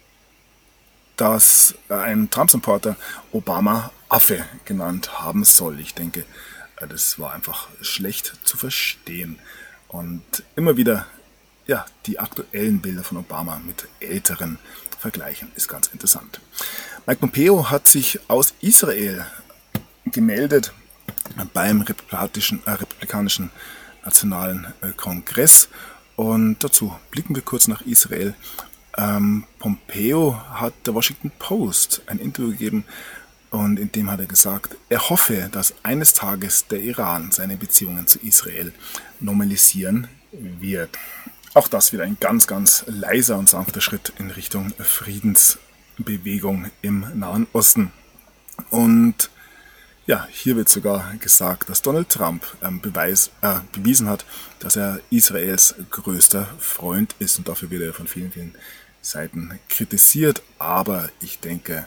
dass ein Trump-Supporter Obama Affe genannt haben soll. Ich denke, das war einfach schlecht zu verstehen. Und immer wieder die aktuellen Bilder von Obama mit älteren vergleichen, ist ganz interessant. Mike Pompeo hat sich aus Israel gemeldet beim Republikanischen Nationalen Kongress. Und dazu blicken wir kurz nach Israel. Pompeo hat der Washington Post ein Interview gegeben und in dem hat er gesagt, er hoffe, dass eines Tages der Iran seine Beziehungen zu Israel normalisieren wird. Auch das wieder ein ganz, ganz leiser und sanfter Schritt in Richtung Friedensbewegung im Nahen Osten. Und ja, hier wird sogar gesagt, dass Donald Trump bewiesen hat, dass er Israels größter Freund ist. Und dafür wird er von vielen, vielen Seiten kritisiert. Aber ich denke,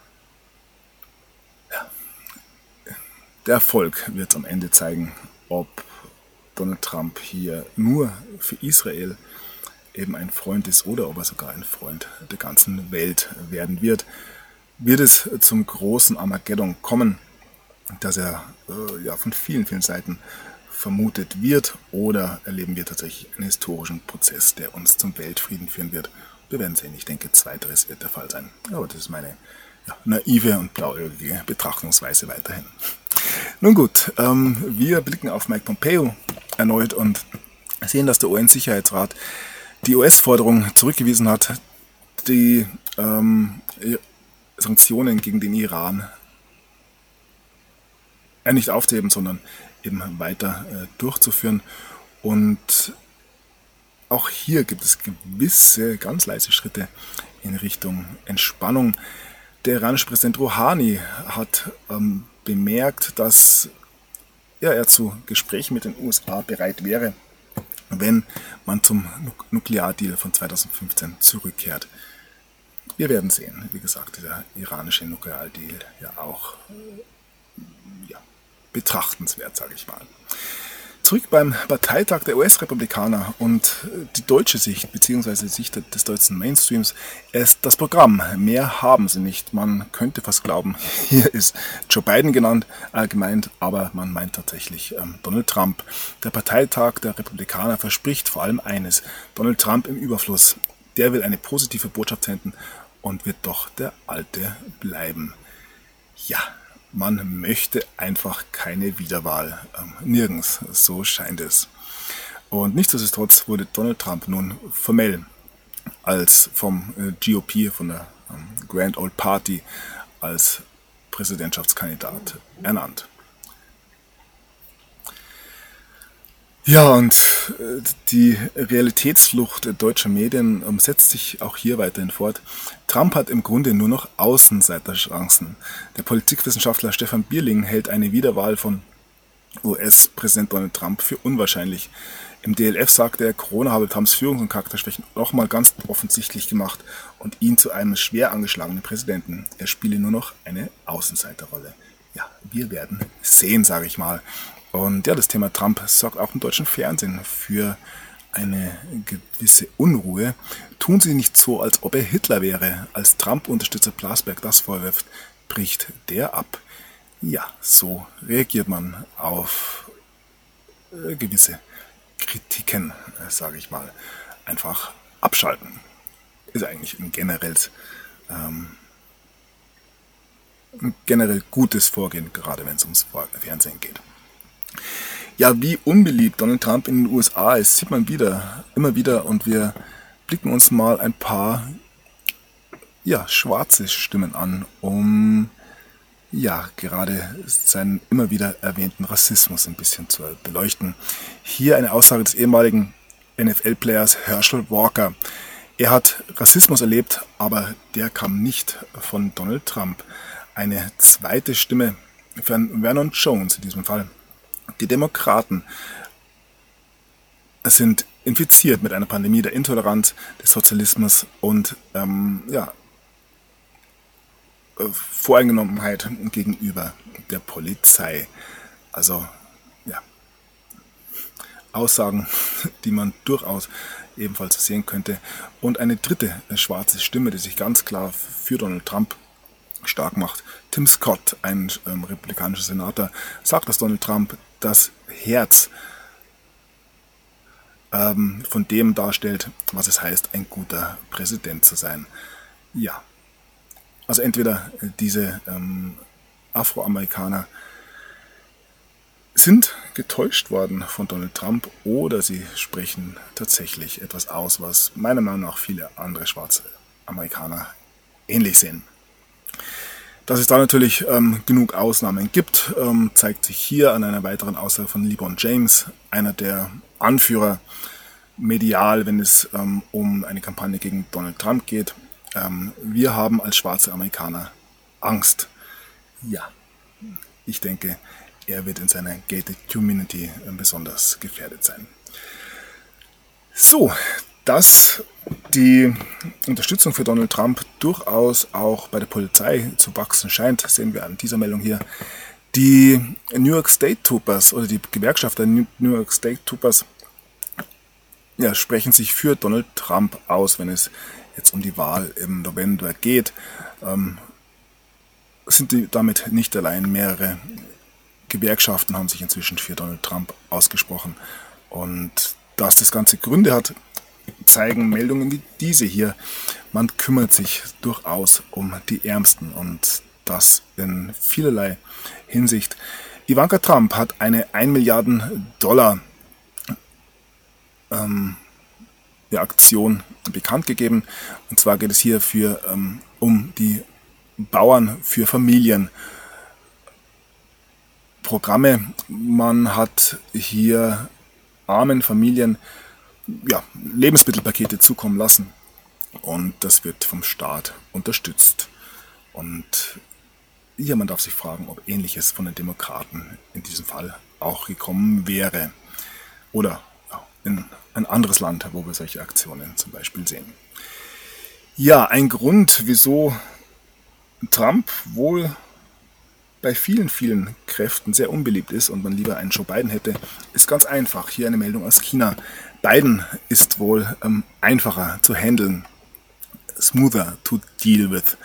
ja, der Erfolg wird am Ende zeigen, ob Donald Trump hier nur für Israel eben ein Freund ist oder ob er sogar ein Freund der ganzen Welt werden wird. Wird es zum großen Armageddon kommen, dass er von vielen, vielen Seiten vermutet wird, oder erleben wir tatsächlich einen historischen Prozess, der uns zum Weltfrieden führen wird? Wir werden sehen. Ich denke, zweiteres wird der Fall sein. Aber das ist meine naive und blauäugige Betrachtungsweise weiterhin. Nun gut, wir blicken auf Mike Pompeo erneut und sehen, dass der UN-Sicherheitsrat die US-Forderung zurückgewiesen hat, die Sanktionen gegen den Iran nicht aufzuheben, sondern eben weiter durchzuführen. Und auch hier gibt es gewisse, ganz leise Schritte in Richtung Entspannung. Der iranische Präsident Rouhani hat bemerkt, dass er zu Gesprächen mit den USA bereit wäre, wenn man zum Nukleardeal von 2015 zurückkehrt. Wir werden sehen. Wie gesagt, der iranische Nukleardeal auch betrachtenswert, sage ich mal. Zurück beim Parteitag der US-Republikaner und die deutsche Sicht, beziehungsweise die Sicht des deutschen Mainstreams, ist das Programm. Mehr haben sie nicht. Man könnte fast glauben, hier ist Joe Biden gemeint, aber man meint tatsächlich Donald Trump. Der Parteitag der Republikaner verspricht vor allem eines: Donald Trump im Überfluss. Der will eine positive Botschaft senden und wird doch der Alte bleiben. Ja. Man möchte einfach keine Wiederwahl. Nirgends. So scheint es. Und nichtsdestotrotz wurde Donald Trump nun formell als vom GOP, von der Grand Old Party, als Präsidentschaftskandidat ernannt. Ja, und die Realitätsflucht deutscher Medien setzt sich auch hier weiterhin fort. Trump hat im Grunde nur noch Außenseiterchancen. Der Politikwissenschaftler Stefan Bierling hält eine Wiederwahl von US-Präsident Donald Trump für unwahrscheinlich. Im DLF sagte er, Corona habe Trumps Führungs- und Charakterschwächen nochmal ganz offensichtlich gemacht und ihn zu einem schwer angeschlagenen Präsidenten. Er spiele nur noch eine Außenseiterrolle. Ja, wir werden sehen, sage ich mal. Und ja, das Thema Trump sorgt auch im deutschen Fernsehen für eine gewisse Unruhe. Tun Sie nicht so, als ob er Hitler wäre. Als Trump-Unterstützer Blasberg das vorwirft, bricht der ab. Ja, so reagiert man auf gewisse Kritiken, sage ich mal. Einfach abschalten. Ist eigentlich ein generell gutes Vorgehen, gerade wenn es ums Fernsehen geht. Ja, wie unbeliebt Donald Trump in den USA ist, sieht man immer wieder, und wir blicken uns mal ein paar schwarze Stimmen an, um gerade seinen immer wieder erwähnten Rassismus ein bisschen zu beleuchten. Hier eine Aussage des ehemaligen NFL-Players Herschel Walker. Er hat Rassismus erlebt, aber der kam nicht von Donald Trump. Eine zweite Stimme für Vernon Jones in diesem Fall. Die Demokraten sind infiziert mit einer Pandemie der Intoleranz, des Sozialismus und Voreingenommenheit gegenüber der Polizei. Also Aussagen, die man durchaus ebenfalls sehen könnte. Und eine dritte schwarze Stimme, die sich ganz klar für Donald Trump stark macht. Tim Scott, ein republikanischer Senator, sagt, dass Donald Trump das Herz von dem darstellt, was es heißt, ein guter Präsident zu sein. Ja, Also entweder diese Afroamerikaner sind getäuscht worden von Donald Trump oder sie sprechen tatsächlich etwas aus, was meiner Meinung nach viele andere schwarze Amerikaner ähnlich sehen. Dass es da natürlich genug Ausnahmen gibt, zeigt sich hier an einer weiteren Aussage von LeBron James, einer der Anführer medial, wenn es um eine Kampagne gegen Donald Trump geht. Wir haben als schwarze Amerikaner Angst. Ja, ich denke, er wird in seiner Gated Community besonders gefährdet sein. So, dass die Unterstützung für Donald Trump durchaus auch bei der Polizei zu wachsen scheint, sehen wir an dieser Meldung hier. Die New York State Troopers oder die Gewerkschaft der New York State Troopers sprechen sich für Donald Trump aus, wenn es jetzt um die Wahl im November geht. Sind die damit nicht allein, mehrere Gewerkschaften haben sich inzwischen für Donald Trump ausgesprochen. Und dass das Ganze Gründe hat, zeigen Meldungen wie diese hier. Man kümmert sich durchaus um die Ärmsten und das in vielerlei Hinsicht. Ivanka Trump hat eine 1 Milliarden Dollar Aktion bekannt gegeben. Und zwar geht es hier um die Bauern für Familien. Programme. Man hat hier armen Familien Lebensmittelpakete zukommen lassen und das wird vom Staat unterstützt. Und hier, man darf sich fragen, ob Ähnliches von den Demokraten in diesem Fall auch gekommen wäre. Oder in ein anderes Land, wo wir solche Aktionen zum Beispiel sehen. Ja, ein Grund, wieso Trump wohl bei vielen, vielen Kräften sehr unbeliebt ist und man lieber einen Joe Biden hätte, ist ganz einfach. Hier eine Meldung aus China. Biden ist wohl einfacher zu handeln, smoother to deal with.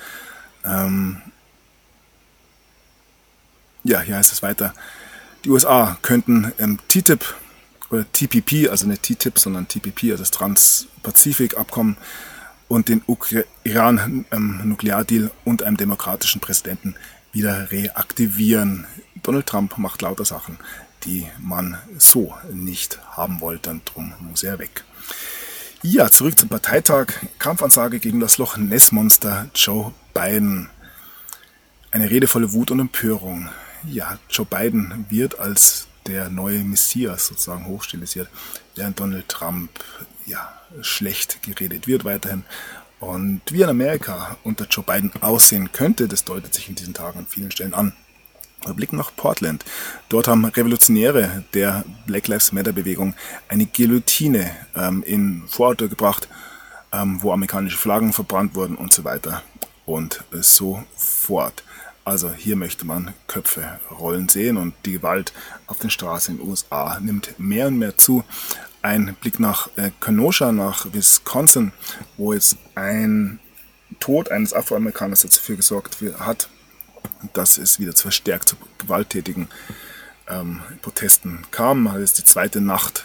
Hier heißt es weiter. Die USA könnten TTIP oder TPP, also nicht TTIP, sondern TPP, also das Trans-Pazifik-Abkommen und den Iran-Nukleardeal und einem demokratischen Präsidenten wieder reaktivieren. Donald Trump macht lauter Sachen, die man so nicht haben wollte und drum muss er weg. Ja, zurück zum Parteitag. Kampfansage gegen das Loch Ness-Monster Joe Biden. Eine Rede voller Wut und Empörung. Ja, Joe Biden wird als der neue Messias sozusagen hochstilisiert, während Donald Trump schlecht geredet wird weiterhin. Und wie in Amerika unter Joe Biden aussehen könnte, das deutet sich in diesen Tagen an vielen Stellen an. Wir blicken nach Portland. Dort haben Revolutionäre der Black Lives Matter Bewegung eine Guillotine in Vororte gebracht, wo amerikanische Flaggen verbrannt wurden und so weiter und so fort. Also hier möchte man Köpfe rollen sehen und die Gewalt auf den Straßen in den USA nimmt mehr und mehr zu. Ein Blick nach Kenosha, nach Wisconsin, wo jetzt ein Tod eines Afroamerikaners dafür gesorgt hat, dass es wieder verstärkt zu gewalttätigen Protesten kam. Man hat jetzt die zweite Nacht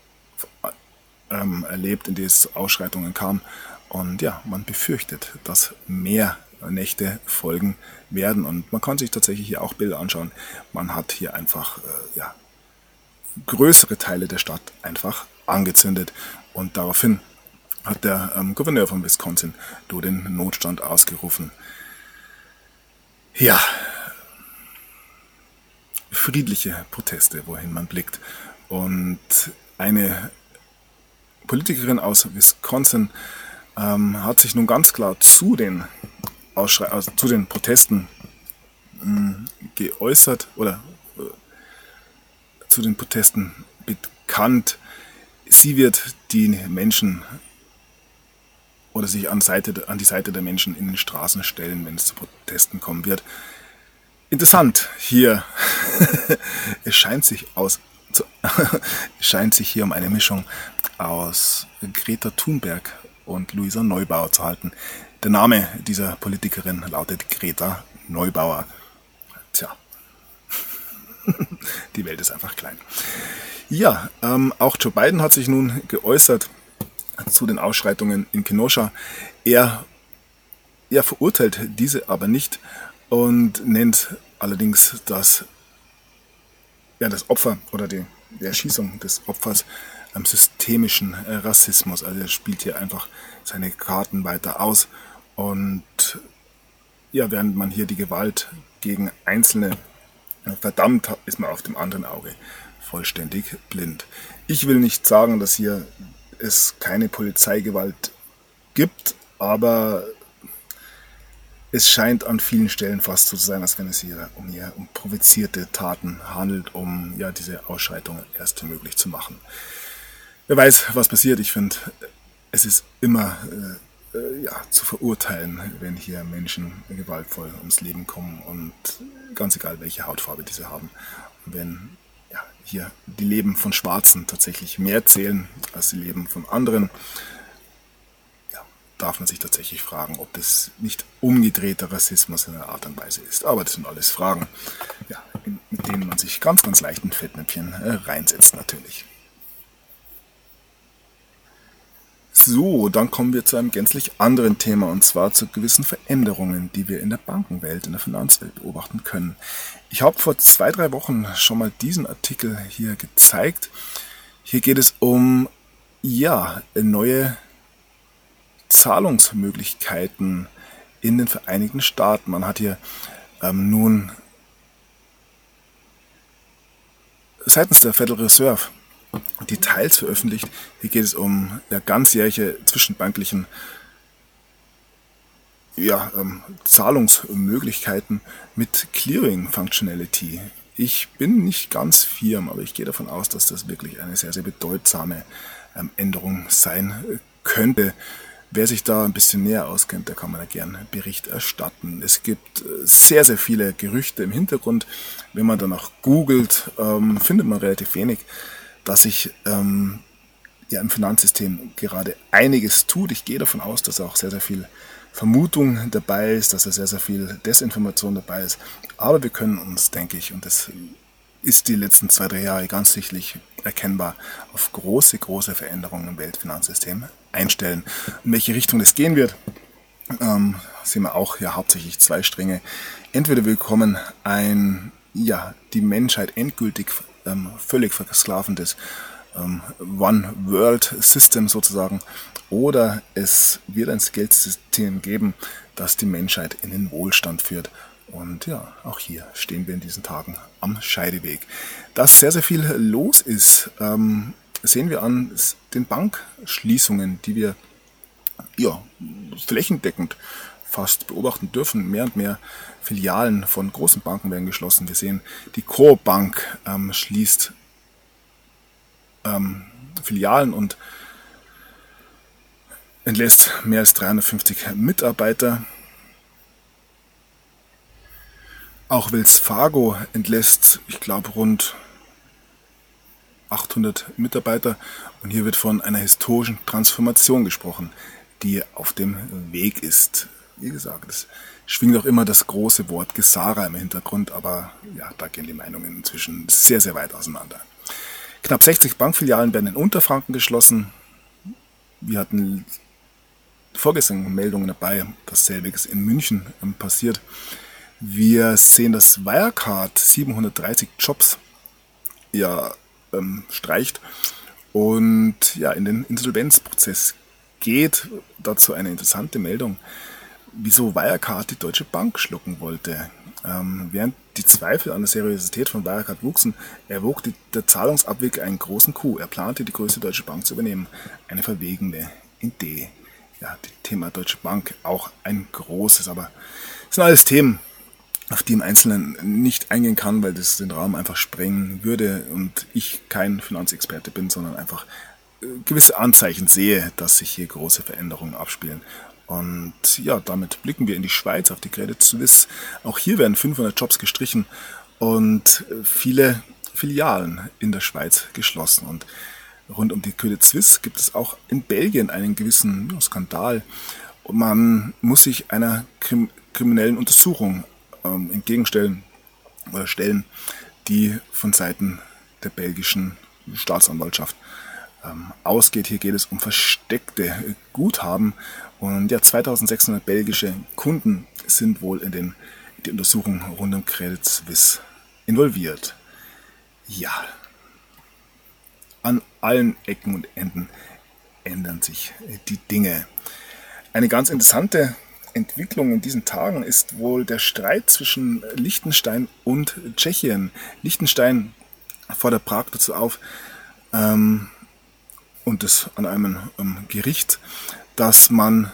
erlebt, in der es zu Ausschreitungen kam. Und ja, man befürchtet, dass mehr Nächte folgen werden. Und man kann sich tatsächlich hier auch Bilder anschauen. Man hat hier einfach größere Teile der Stadt einfach angezündet. Und daraufhin hat der Gouverneur von Wisconsin den Notstand ausgerufen. Ja, friedliche Proteste, wohin man blickt. Und eine Politikerin aus Wisconsin hat sich nun ganz klar zu den Protesten geäußert oder zu den Protesten bekannt. Sie wird die Menschen oder sich an die Seite der Menschen in den Straßen stellen, wenn es zu Protesten kommen wird. Interessant hier, es scheint sich hier um eine Mischung aus Greta Thunberg und Luisa Neubauer zu halten. Der Name dieser Politikerin lautet Greta Neubauer. Tja, die Welt ist einfach klein. Ja, auch Joe Biden hat sich nun geäußert zu den Ausschreitungen in Kenosha. Er verurteilt diese aber nicht und nennt allerdings das Opfer oder die Erschießung des Opfers systemischen Rassismus. Also er spielt hier einfach seine Karten weiter aus und während man hier die Gewalt gegen Einzelne verdammt, ist man auf dem anderen Auge vollständig blind. Ich will nicht sagen, dass hier es keine Polizeigewalt gibt, aber es scheint an vielen Stellen fast so zu sein, als wenn es hier um provozierte Taten handelt, um diese Ausschreitungen erst möglich zu machen. Wer weiß, was passiert. Ich finde, es ist immer zu verurteilen, wenn hier Menschen gewaltvoll ums Leben kommen und ganz egal, welche Hautfarbe diese haben. Und wenn hier die Leben von Schwarzen tatsächlich mehr zählen als die Leben von anderen, darf man sich tatsächlich fragen, ob das nicht umgedrehter Rassismus in einer Art und Weise ist. Aber das sind alles Fragen, mit denen man sich ganz, ganz leicht in Fettnäpfchen reinsetzt natürlich. So, dann kommen wir zu einem gänzlich anderen Thema, und zwar zu gewissen Veränderungen, die wir in der Bankenwelt, in der Finanzwelt beobachten können. Ich habe vor 2-3 Wochen schon mal diesen Artikel hier gezeigt. Hier geht es um neue Zahlungsmöglichkeiten in den Vereinigten Staaten. Man hat hier nun seitens der Federal Reserve Details veröffentlicht. Hier geht es um ganzjährige zwischenbanklichen Zahlungsmöglichkeiten mit Clearing-Functionality. Ich bin nicht ganz firm, aber ich gehe davon aus, dass das wirklich eine sehr, sehr bedeutsame Änderung sein könnte. Wer sich da ein bisschen näher auskennt, der kann mir da gerne Bericht erstatten. Es gibt sehr, sehr viele Gerüchte im Hintergrund. Wenn man danach googelt, findet man relativ wenig, dass sich im Finanzsystem gerade einiges tut. Ich gehe davon aus, dass auch sehr, sehr viel Vermutung dabei ist, dass da sehr, sehr viel Desinformation dabei ist. Aber wir können uns, denke ich, und das ist die letzten 2-3 Jahre ganz sichtlich erkennbar, auf große, große Veränderungen im Weltfinanzsystem einstellen. In welche Richtung das gehen wird, sehen wir auch hauptsächlich 2 Stränge. Entweder wir bekommen die Menschheit endgültig völlig versklavendes One-World-System sozusagen, oder es wird ein Geldsystem geben, das die Menschheit in den Wohlstand führt. Und auch hier stehen wir in diesen Tagen am Scheideweg. Dass sehr, sehr viel los ist, sehen wir an den Bankschließungen, die wir flächendeckend fast beobachten dürfen. Mehr und mehr Filialen von großen Banken werden geschlossen. Wir sehen, die Coop Bank schließt Filialen und entlässt mehr als 350 Mitarbeiter. Auch Wells Fargo entlässt, ich glaube, rund 800 Mitarbeiter. Und hier wird von einer historischen Transformation gesprochen, die auf dem Weg ist. Wie gesagt, es schwingt auch immer das große Wort Gesara im Hintergrund, aber da gehen die Meinungen inzwischen sehr, sehr weit auseinander. Knapp 60 Bankfilialen werden in Unterfranken geschlossen. Wir hatten vorgestern Meldungen dabei, dass selbiges in München passiert. Wir sehen, dass Wirecard 730 Jobs streicht und in den Insolvenzprozess geht. Dazu eine interessante Meldung, wieso Wirecard die Deutsche Bank schlucken wollte. Während die Zweifel an der Seriosität von Wirecard wuchsen, erwog der Zahlungsabwickel einen großen Coup. Er plante, die größte deutsche Bank zu übernehmen. Eine verwegene Idee. Das Thema Deutsche Bank, auch ein großes, aber es sind alles Themen, auf die im Einzelnen nicht eingehen kann, weil das den Rahmen einfach sprengen würde und ich kein Finanzexperte bin, sondern einfach gewisse Anzeichen sehe, dass sich hier große Veränderungen abspielen. Und damit blicken wir in die Schweiz, auf die Credit Suisse. Auch hier werden 500 Jobs gestrichen und viele Filialen in der Schweiz geschlossen. Und rund um die Credit Suisse gibt es auch in Belgien einen gewissen Skandal. Und man muss sich einer kriminellen Untersuchung entgegenstellen oder stellen, die von Seiten der belgischen Staatsanwaltschaft ausgeht. Hier geht es um versteckte Guthaben. Und ja, 2600 belgische Kunden sind wohl in die Untersuchung rund um Credit Suisse involviert. Ja, an allen Ecken und Enden ändern sich die Dinge. Eine ganz interessante Entwicklung in diesen Tagen ist wohl der Streit zwischen Liechtenstein und Tschechien. Liechtenstein fordert Prag dazu auf, und das an einem Gericht, dass man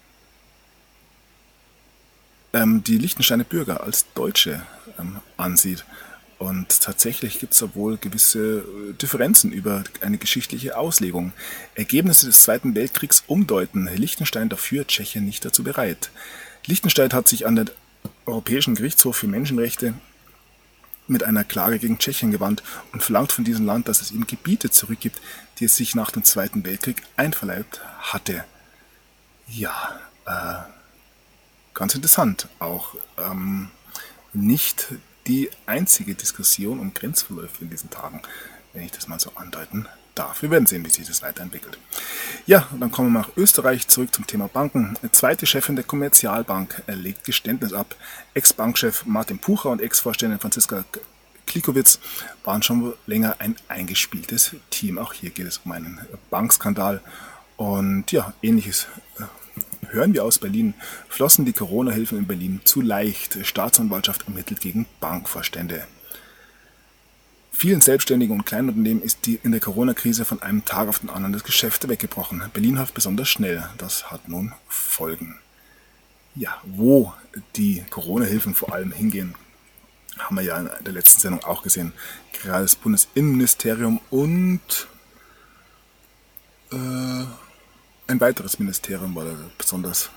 die Liechtensteiner Bürger als Deutsche ansieht. Und tatsächlich gibt es da wohl gewisse Differenzen über eine geschichtliche Auslegung. Ergebnisse des Zweiten Weltkriegs umdeuten. Liechtenstein dafür, Tschechien nicht dazu bereit. Liechtenstein hat sich an den Europäischen Gerichtshof für Menschenrechte mit einer Klage gegen Tschechien gewandt und verlangt von diesem Land, dass es ihm Gebiete zurückgibt, die es sich nach dem Zweiten Weltkrieg einverleibt hatte. Ja, ganz interessant. Auch nicht die einzige Diskussion um Grenzverläufe in diesen Tagen, wenn ich das mal so andeuten darf. Wir werden sehen, wie sich das weiterentwickelt. Ja, dann kommen wir nach Österreich, zurück zum Thema Banken. Eine zweite Chefin der Kommerzialbank legt Geständnis ab. Ex-Bankchef Martin Pucher und Ex-Vorständin Franziska Klikowitz waren schon länger ein eingespieltes Team. Auch hier geht es um einen Bankskandal. Und ja, ähnliches hören wir aus Berlin. Flossen die Corona-Hilfen in Berlin zu leicht. Staatsanwaltschaft ermittelt gegen Bankvorstände. Vielen Selbstständigen und Kleinunternehmen ist in der Corona-Krise von einem Tag auf den anderen das Geschäft weggebrochen. Berlin half besonders schnell. Das hat nun Folgen. Ja, wo die Corona-Hilfen vor allem hingehen, haben wir ja in der letzten Sendung auch gesehen. Gerade das Bundesinnenministerium und ein weiteres Ministerium war da besonders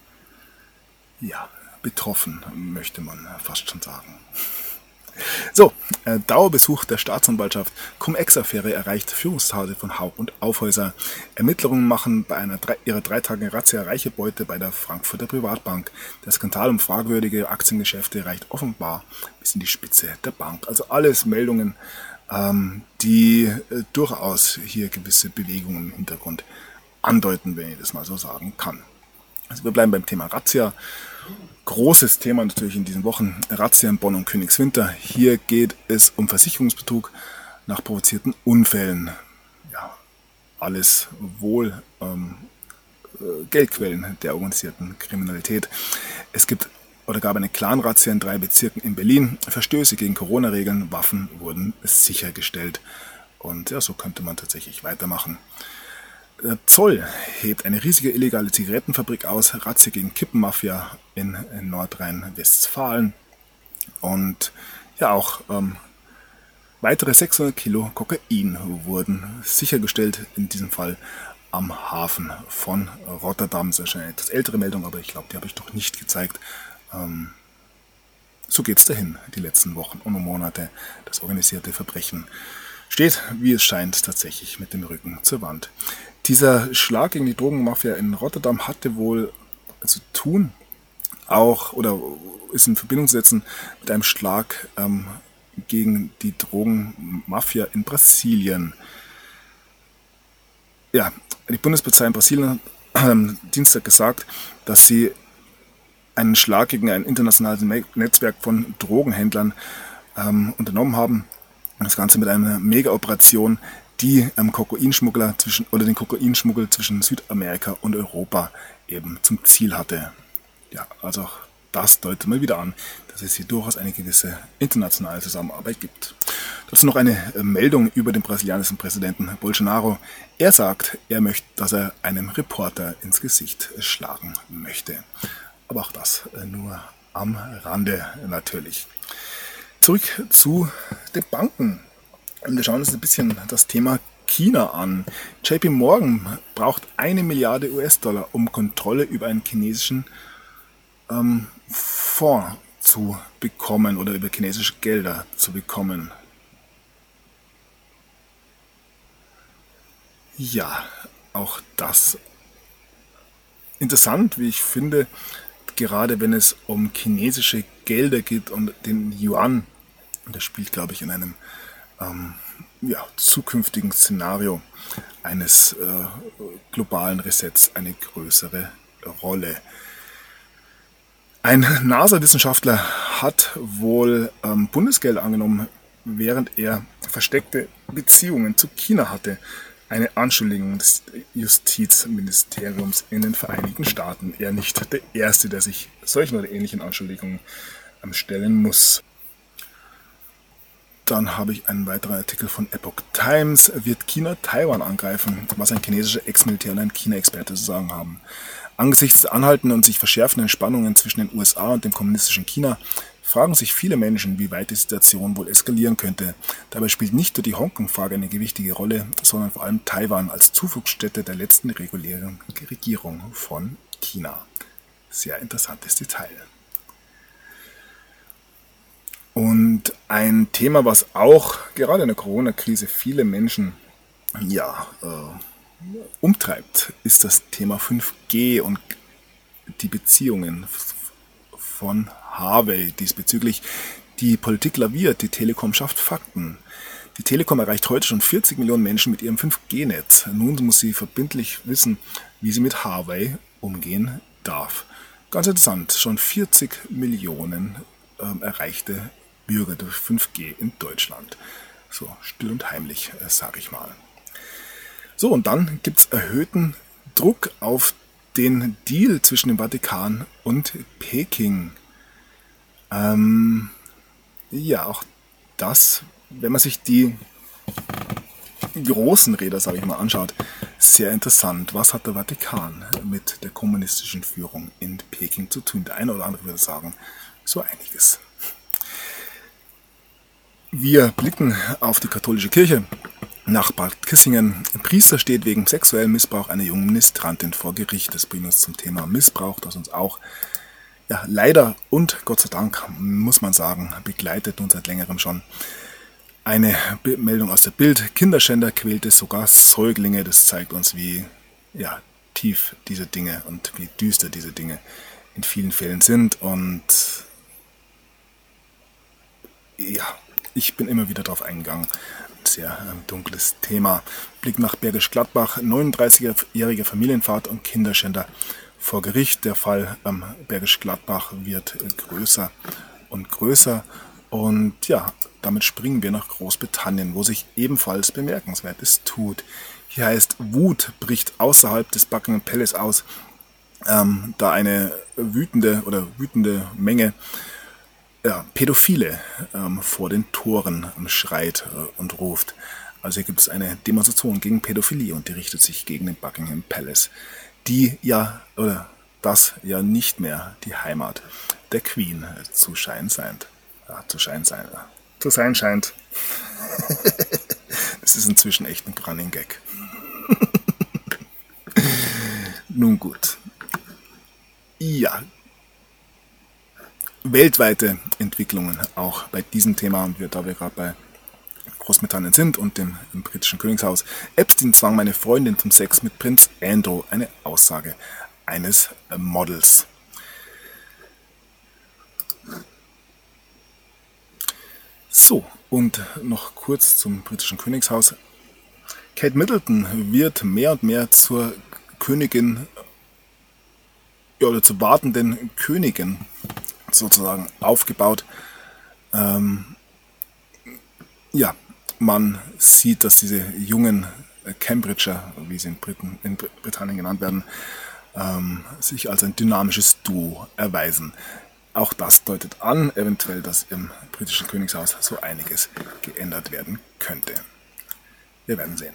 betroffen, möchte man fast schon sagen. So, Dauerbesuch der Staatsanwaltschaft. Cum-Ex-Affäre erreicht Führungstage von Hauck und Aufhäuser. Ermittlungen machen bei ihrer 3 Tage Razzia reiche Beute bei der Frankfurter Privatbank. Der Skandal um fragwürdige Aktiengeschäfte reicht offenbar bis in die Spitze der Bank. Also alles Meldungen, die durchaus hier gewisse Bewegungen im Hintergrund andeuten, wenn ich das mal so sagen kann. Also wir bleiben beim Thema Razzia. Großes Thema natürlich in diesen Wochen. Razzia in Bonn und Königswinter. Hier geht es um Versicherungsbetrug nach provozierten Unfällen. Ja, alles wohl Geldquellen der organisierten Kriminalität. Es gab eine Clan-Razzia in 3 Bezirken in Berlin. Verstöße gegen Corona-Regeln, Waffen wurden sichergestellt. Und ja, so könnte man tatsächlich weitermachen. Der Zoll hebt eine riesige illegale Zigarettenfabrik aus, Razzia gegen Kippenmafia in Nordrhein-Westfalen. Und ja, auch weitere 600 Kilo Kokain wurden sichergestellt, in diesem Fall am Hafen von Rotterdam. Das ist eine etwas ältere Meldung, aber ich glaube, die habe ich doch nicht gezeigt. So geht es dahin, die letzten Wochen und Monate. Das organisierte Verbrechen steht, wie es scheint, tatsächlich mit dem Rücken zur Wand. Dieser Schlag gegen die Drogenmafia in Rotterdam hatte wohl zu tun, auch oder ist in Verbindung zu setzen mit einem Schlag gegen die Drogenmafia in Brasilien. Ja, die Bundespolizei in Brasilien hat am Dienstag gesagt, dass sie einen Schlag gegen ein internationales Netzwerk von Drogenhändlern unternommen haben. Das Ganze mit einer Mega-Operation, die den Kokainschmuggel zwischen Südamerika und Europa eben zum Ziel hatte. Ja, also auch das deutet mal wieder an, dass es hier durchaus eine gewisse internationale Zusammenarbeit gibt. Dazu noch eine Meldung über den brasilianischen Präsidenten Bolsonaro. Er sagt, dass er einem Reporter ins Gesicht schlagen möchte. Aber auch das nur am Rande natürlich. Zurück zu den Banken. Wir schauen uns ein bisschen das Thema China an. JP Morgan braucht 1 Milliarde US-Dollar, um Kontrolle über einen chinesischen Fonds zu bekommen oder über chinesische Gelder zu bekommen. Ja, auch das interessant, wie ich finde, gerade wenn es um chinesische Gelder geht und den Yuan. Und das spielt, glaube ich, in einem zukünftigen Szenario eines globalen Resets eine größere Rolle. Ein NASA-Wissenschaftler hat wohl Bundesgelder angenommen, während er versteckte Beziehungen zu China hatte. Eine Anschuldigung des Justizministeriums in den Vereinigten Staaten. Er nicht der Erste, der sich solchen oder ähnlichen Anschuldigungen stellen muss. Dann habe ich einen weiteren Artikel von Epoch Times. Wird China Taiwan angreifen? Was ein chinesischer Ex-Militär und ein China-Experte zu sagen haben. Angesichts der anhaltenden und sich verschärfenden Spannungen zwischen den USA und dem kommunistischen China fragen sich viele Menschen, wie weit die Situation wohl eskalieren könnte. Dabei spielt nicht nur die Hongkong-Frage eine gewichtige Rolle, sondern vor allem Taiwan als Zufluchtsstätte der letzten regulären Regierung von China. Sehr interessantes Detail. Und ein Thema, was auch gerade in der Corona-Krise viele Menschen umtreibt, ist das Thema 5G und die Beziehungen von Huawei diesbezüglich. Die Politik laviert, die Telekom schafft Fakten. Die Telekom erreicht heute schon 40 Millionen Menschen mit ihrem 5G-Netz. Nun muss sie verbindlich wissen, wie sie mit Huawei umgehen darf. Ganz interessant, schon 40 Millionen erreichte Bürger durch 5G in Deutschland. So still und heimlich, sage ich mal. So, und dann gibt es erhöhten Druck auf den Deal zwischen dem Vatikan und Peking. Auch das, wenn man sich die großen Räder, sage ich mal, anschaut, sehr interessant. Was hat der Vatikan mit der kommunistischen Führung in Peking zu tun? Der eine oder andere würde sagen, so einiges. Wir blicken auf die katholische Kirche. Nach Bad Kissingen. Ein Priester steht wegen sexuellem Missbrauch einer jungen Ministrantin vor Gericht. Das bringt uns zum Thema Missbrauch, das uns auch leider und Gott sei Dank, muss man sagen, begleitet nun seit längerem schon. Eine Meldung aus der Bild. Kinderschänder quälte sogar Säuglinge. Das zeigt uns, wie tief diese Dinge und wie düster diese Dinge in vielen Fällen sind. Und ich bin immer wieder darauf eingegangen. Sehr dunkles Thema. Blick nach Bergisch Gladbach. 39-jähriger Familienvater und Kinderschänder vor Gericht. Der Fall Bergisch Gladbach wird größer und größer. Und damit springen wir nach Großbritannien, wo sich ebenfalls Bemerkenswertes tut. Hier heißt, Wut bricht außerhalb des Buckingham Palace aus, da eine wütende Menge Pädophile vor den Toren schreit und ruft. Also hier gibt es eine Demonstration gegen Pädophilie und die richtet sich gegen den Buckingham Palace, das nicht mehr die Heimat der Queen zu sein scheint. Das ist inzwischen echt ein Running Gag. Nun gut. Weltweite Entwicklungen auch bei diesem Thema, und da wir gerade bei Großbritannien sind und dem britischen Königshaus. Epstein zwang meine Freundin zum Sex mit Prinz Andrew, eine Aussage eines Models. So, und noch kurz zum britischen Königshaus. Kate Middleton wird mehr und mehr zur Königin, oder zur wartenden Königin sozusagen aufgebaut. Man sieht, dass diese jungen Cambridger, wie sie in Britannien genannt werden, sich als ein dynamisches Duo erweisen. Auch das deutet an, eventuell, dass im britischen Königshaus so einiges geändert werden könnte. Wir werden sehen.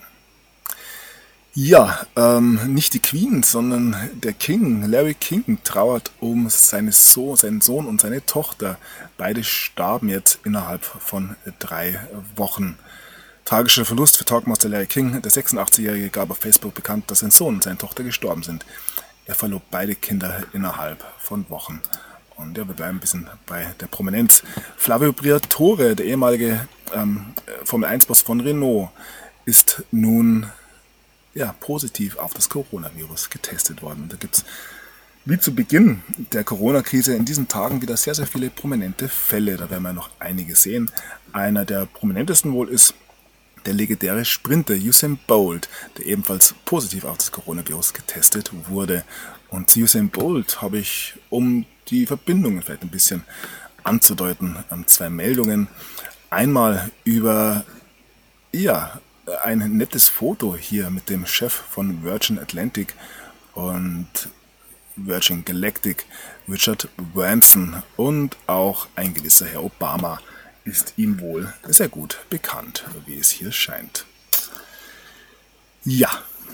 Nicht die Queen, sondern der King, Larry King, trauert um seinen Sohn und seine Tochter. Beide starben jetzt innerhalb von 3 Wochen. Tragischer Verlust für Talkmaster Larry King. Der 86-Jährige gab auf Facebook bekannt, dass sein Sohn und seine Tochter gestorben sind. Er verlor beide Kinder innerhalb von Wochen. Und wir bleiben ein bisschen bei der Prominenz. Flavio Briatore, der ehemalige Formel-1-Boss von Renault, ist nun positiv auf das Coronavirus getestet worden. Da gibt es wie zu Beginn der Corona-Krise in diesen Tagen wieder sehr, sehr viele prominente Fälle. Da werden wir noch einige sehen. Einer der prominentesten wohl ist der legendäre Sprinter Usain Bolt, der ebenfalls positiv auf das Coronavirus getestet wurde. Und zu Usain Bolt habe ich, um die Verbindungen vielleicht ein bisschen anzudeuten, zwei Meldungen. Einmal über ein nettes Foto hier mit dem Chef von Virgin Atlantic und Virgin Galactic, Richard Branson, und auch ein gewisser Herr Obama ist ihm wohl sehr gut bekannt, wie es hier scheint. Ja,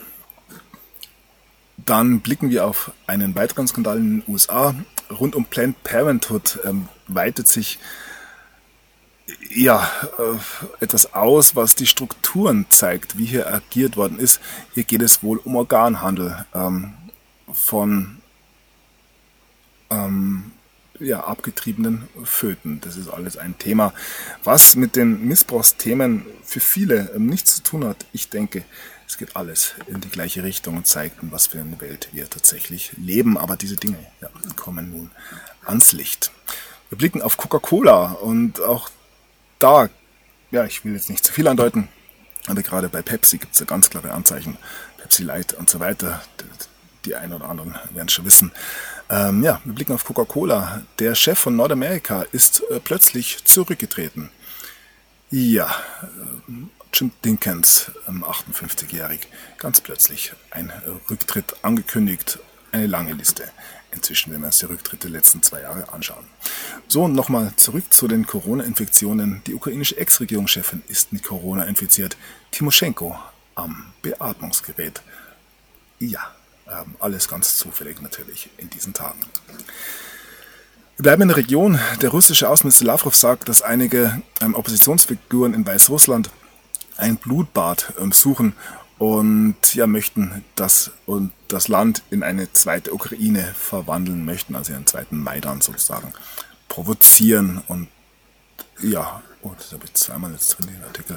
dann blicken wir auf einen weiteren Skandal in den USA. Rund um Planned Parenthood weitet sich etwas aus, was die Strukturen zeigt, wie hier agiert worden ist. Hier geht es wohl um Organhandel von abgetriebenen Föten. Das ist alles ein Thema, was mit den Missbrauchsthemen für viele nichts zu tun hat. Ich denke, es geht alles in die gleiche Richtung und zeigt, in was für eine Welt wir tatsächlich leben. Aber diese Dinge kommen nun ans Licht. Wir blicken auf Coca-Cola und auch da, ich will jetzt nicht zu viel andeuten, aber gerade bei Pepsi gibt es ja ganz klare Anzeichen. Pepsi Light und so weiter. Die einen oder anderen werden es schon wissen. Wir blicken auf Coca-Cola. Der Chef von Nordamerika ist plötzlich zurückgetreten. Ja, Jim Dinkins, 58-jährig, ganz plötzlich ein Rücktritt angekündigt. Eine lange Liste inzwischen, wenn wir uns die Rücktritte der letzten 2 Jahre anschauen. So, und nochmal zurück zu den Corona-Infektionen. Die ukrainische Ex-Regierungschefin ist mit Corona infiziert. Timoschenko am Beatmungsgerät. Ja, alles ganz zufällig natürlich in diesen Tagen. Wir bleiben in der Region. Der russische Außenminister Lavrov sagt, dass einige Oppositionsfiguren in Weißrussland ein Blutbad suchen und möchten das Land in eine zweite Ukraine verwandeln möchten, also einen zweiten Maidan sozusagen provozieren. Und das habe ich zweimal jetzt drin, den Artikel.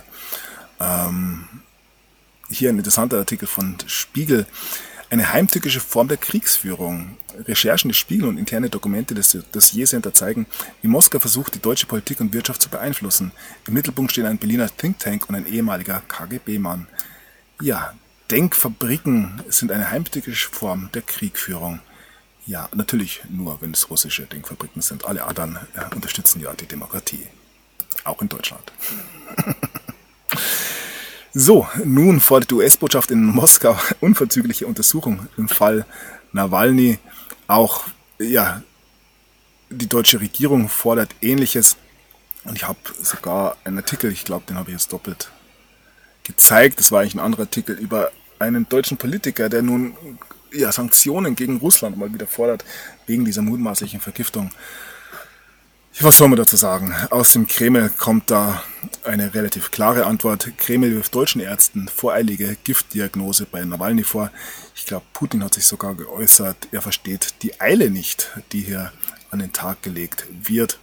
Hier ein interessanter Artikel von Spiegel. Eine heimtückische Form der Kriegsführung. Recherchen des Spiegel und interne Dokumente des Dossiercenter zeigen, wie Moskau versucht, die deutsche Politik und Wirtschaft zu beeinflussen. Im Mittelpunkt stehen ein Berliner Think Tank und ein ehemaliger KGB-Mann. Ja, Denkfabriken sind eine heimtückische Form der Kriegführung. Ja, natürlich nur, wenn es russische Denkfabriken sind. Alle anderen unterstützen ja die Demokratie. Auch in Deutschland. So, nun fordert die US-Botschaft in Moskau unverzügliche Untersuchung im Fall Nawalny. Auch die deutsche Regierung fordert Ähnliches. Und ich habe sogar einen Artikel, ich glaube, den habe ich jetzt doppelt gezeigt. Das war eigentlich ein anderer Artikel über einen deutschen Politiker, der nun Sanktionen gegen Russland mal wieder fordert, wegen dieser mutmaßlichen Vergiftung. Was soll man dazu sagen? Aus dem Kreml kommt da eine relativ klare Antwort. Kreml wirft deutschen Ärzten voreilige Giftdiagnose bei Nawalny vor. Ich glaube, Putin hat sich sogar geäußert, er versteht die Eile nicht, die hier an den Tag gelegt wird.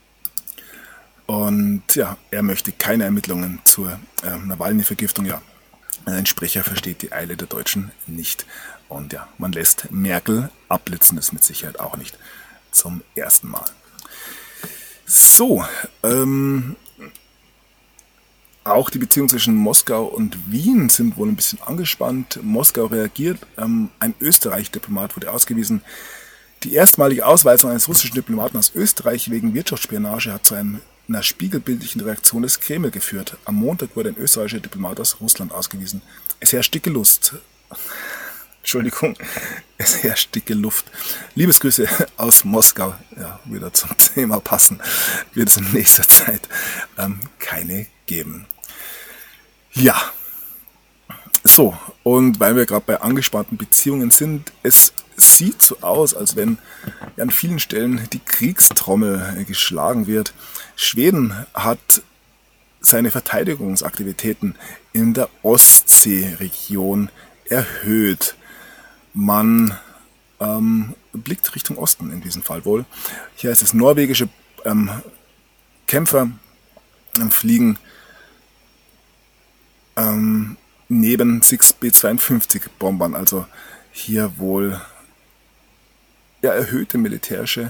Und er möchte keine Ermittlungen zur Nawalny-Vergiftung. Ein Sprecher versteht die Eile der Deutschen nicht. Und man lässt Merkel abblitzen, das mit Sicherheit auch nicht zum ersten Mal. So, auch die Beziehungen zwischen Moskau und Wien sind wohl ein bisschen angespannt. Moskau reagiert, ein Österreich-Diplomat wurde ausgewiesen. Die erstmalige Ausweisung eines russischen Diplomaten aus Österreich wegen Wirtschaftsspionage hat zu einer spiegelbildlichen Reaktion des Kreml geführt. Am Montag wurde ein österreichischer Diplomat aus Russland ausgewiesen. Es herrscht dicke Lust. Entschuldigung, es herrscht dicke Luft. Liebesgrüße aus Moskau. Ja, wieder zum Thema passen. Wird es in nächster Zeit keine geben. Ja. So, und weil wir gerade bei angespannten Beziehungen sind, es sieht so aus, als wenn an vielen Stellen die Kriegstrommel geschlagen wird. Schweden hat seine Verteidigungsaktivitäten in der Ostseeregion erhöht. Man blickt Richtung Osten in diesem Fall wohl. Hier ist es norwegische Kämpfer fliegen neben 6 B-52 Bombern, also hier wohl erhöhte militärische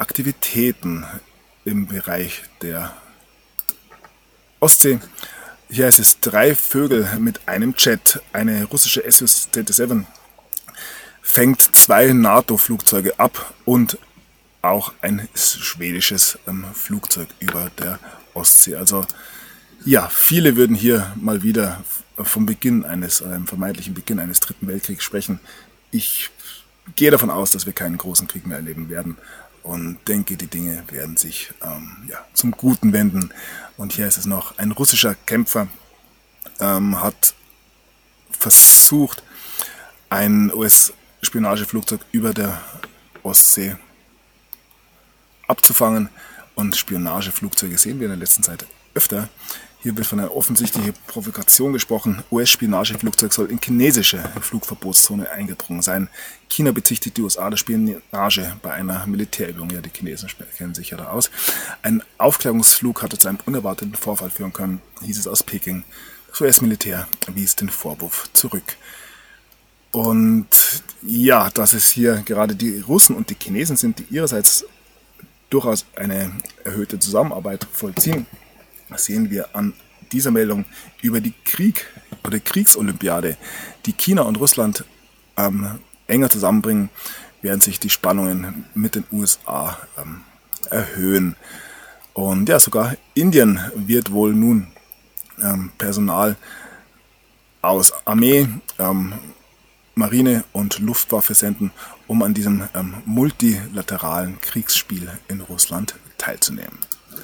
Aktivitäten im Bereich der Ostsee. Hier heißt es 3 Vögel mit einem Jet. Eine russische Su-27 fängt 2 NATO-Flugzeuge ab und auch ein schwedisches Flugzeug über der Ostsee. Also ja, viele würden hier mal wieder vom vermeintlichen Beginn eines Dritten Weltkriegs sprechen. Ich gehe davon aus, dass wir keinen großen Krieg mehr erleben werden und denke, die Dinge werden sich zum Guten wenden. Und hier ist es noch, ein russischer Kämpfer hat versucht, ein US-Spionageflugzeug über der Ostsee abzufangen, und Spionageflugzeuge sehen wir in der letzten Zeit öfter. Hier wird von einer offensichtlichen Provokation gesprochen. US-Spionageflugzeug soll in chinesische Flugverbotszone eingedrungen sein. China bezichtigt die USA der Spionage bei einer Militärübung. Ja, die Chinesen kennen sich ja da aus. Ein Aufklärungsflug hatte zu einem unerwarteten Vorfall führen können, hieß es aus Peking. Das US-Militär wies den Vorwurf zurück. Und ja, dass es hier gerade die Russen und die Chinesen sind, die ihrerseits durchaus eine erhöhte Zusammenarbeit vollziehen, sehen wir an dieser Meldung über die Kriegsolympiade, die China und Russland enger zusammenbringen, während sich die Spannungen mit den USA erhöhen. Und ja, sogar Indien wird wohl nun Personal aus Armee, Marine und Luftwaffe senden, um an diesem multilateralen Kriegsspiel in Russland teilzunehmen.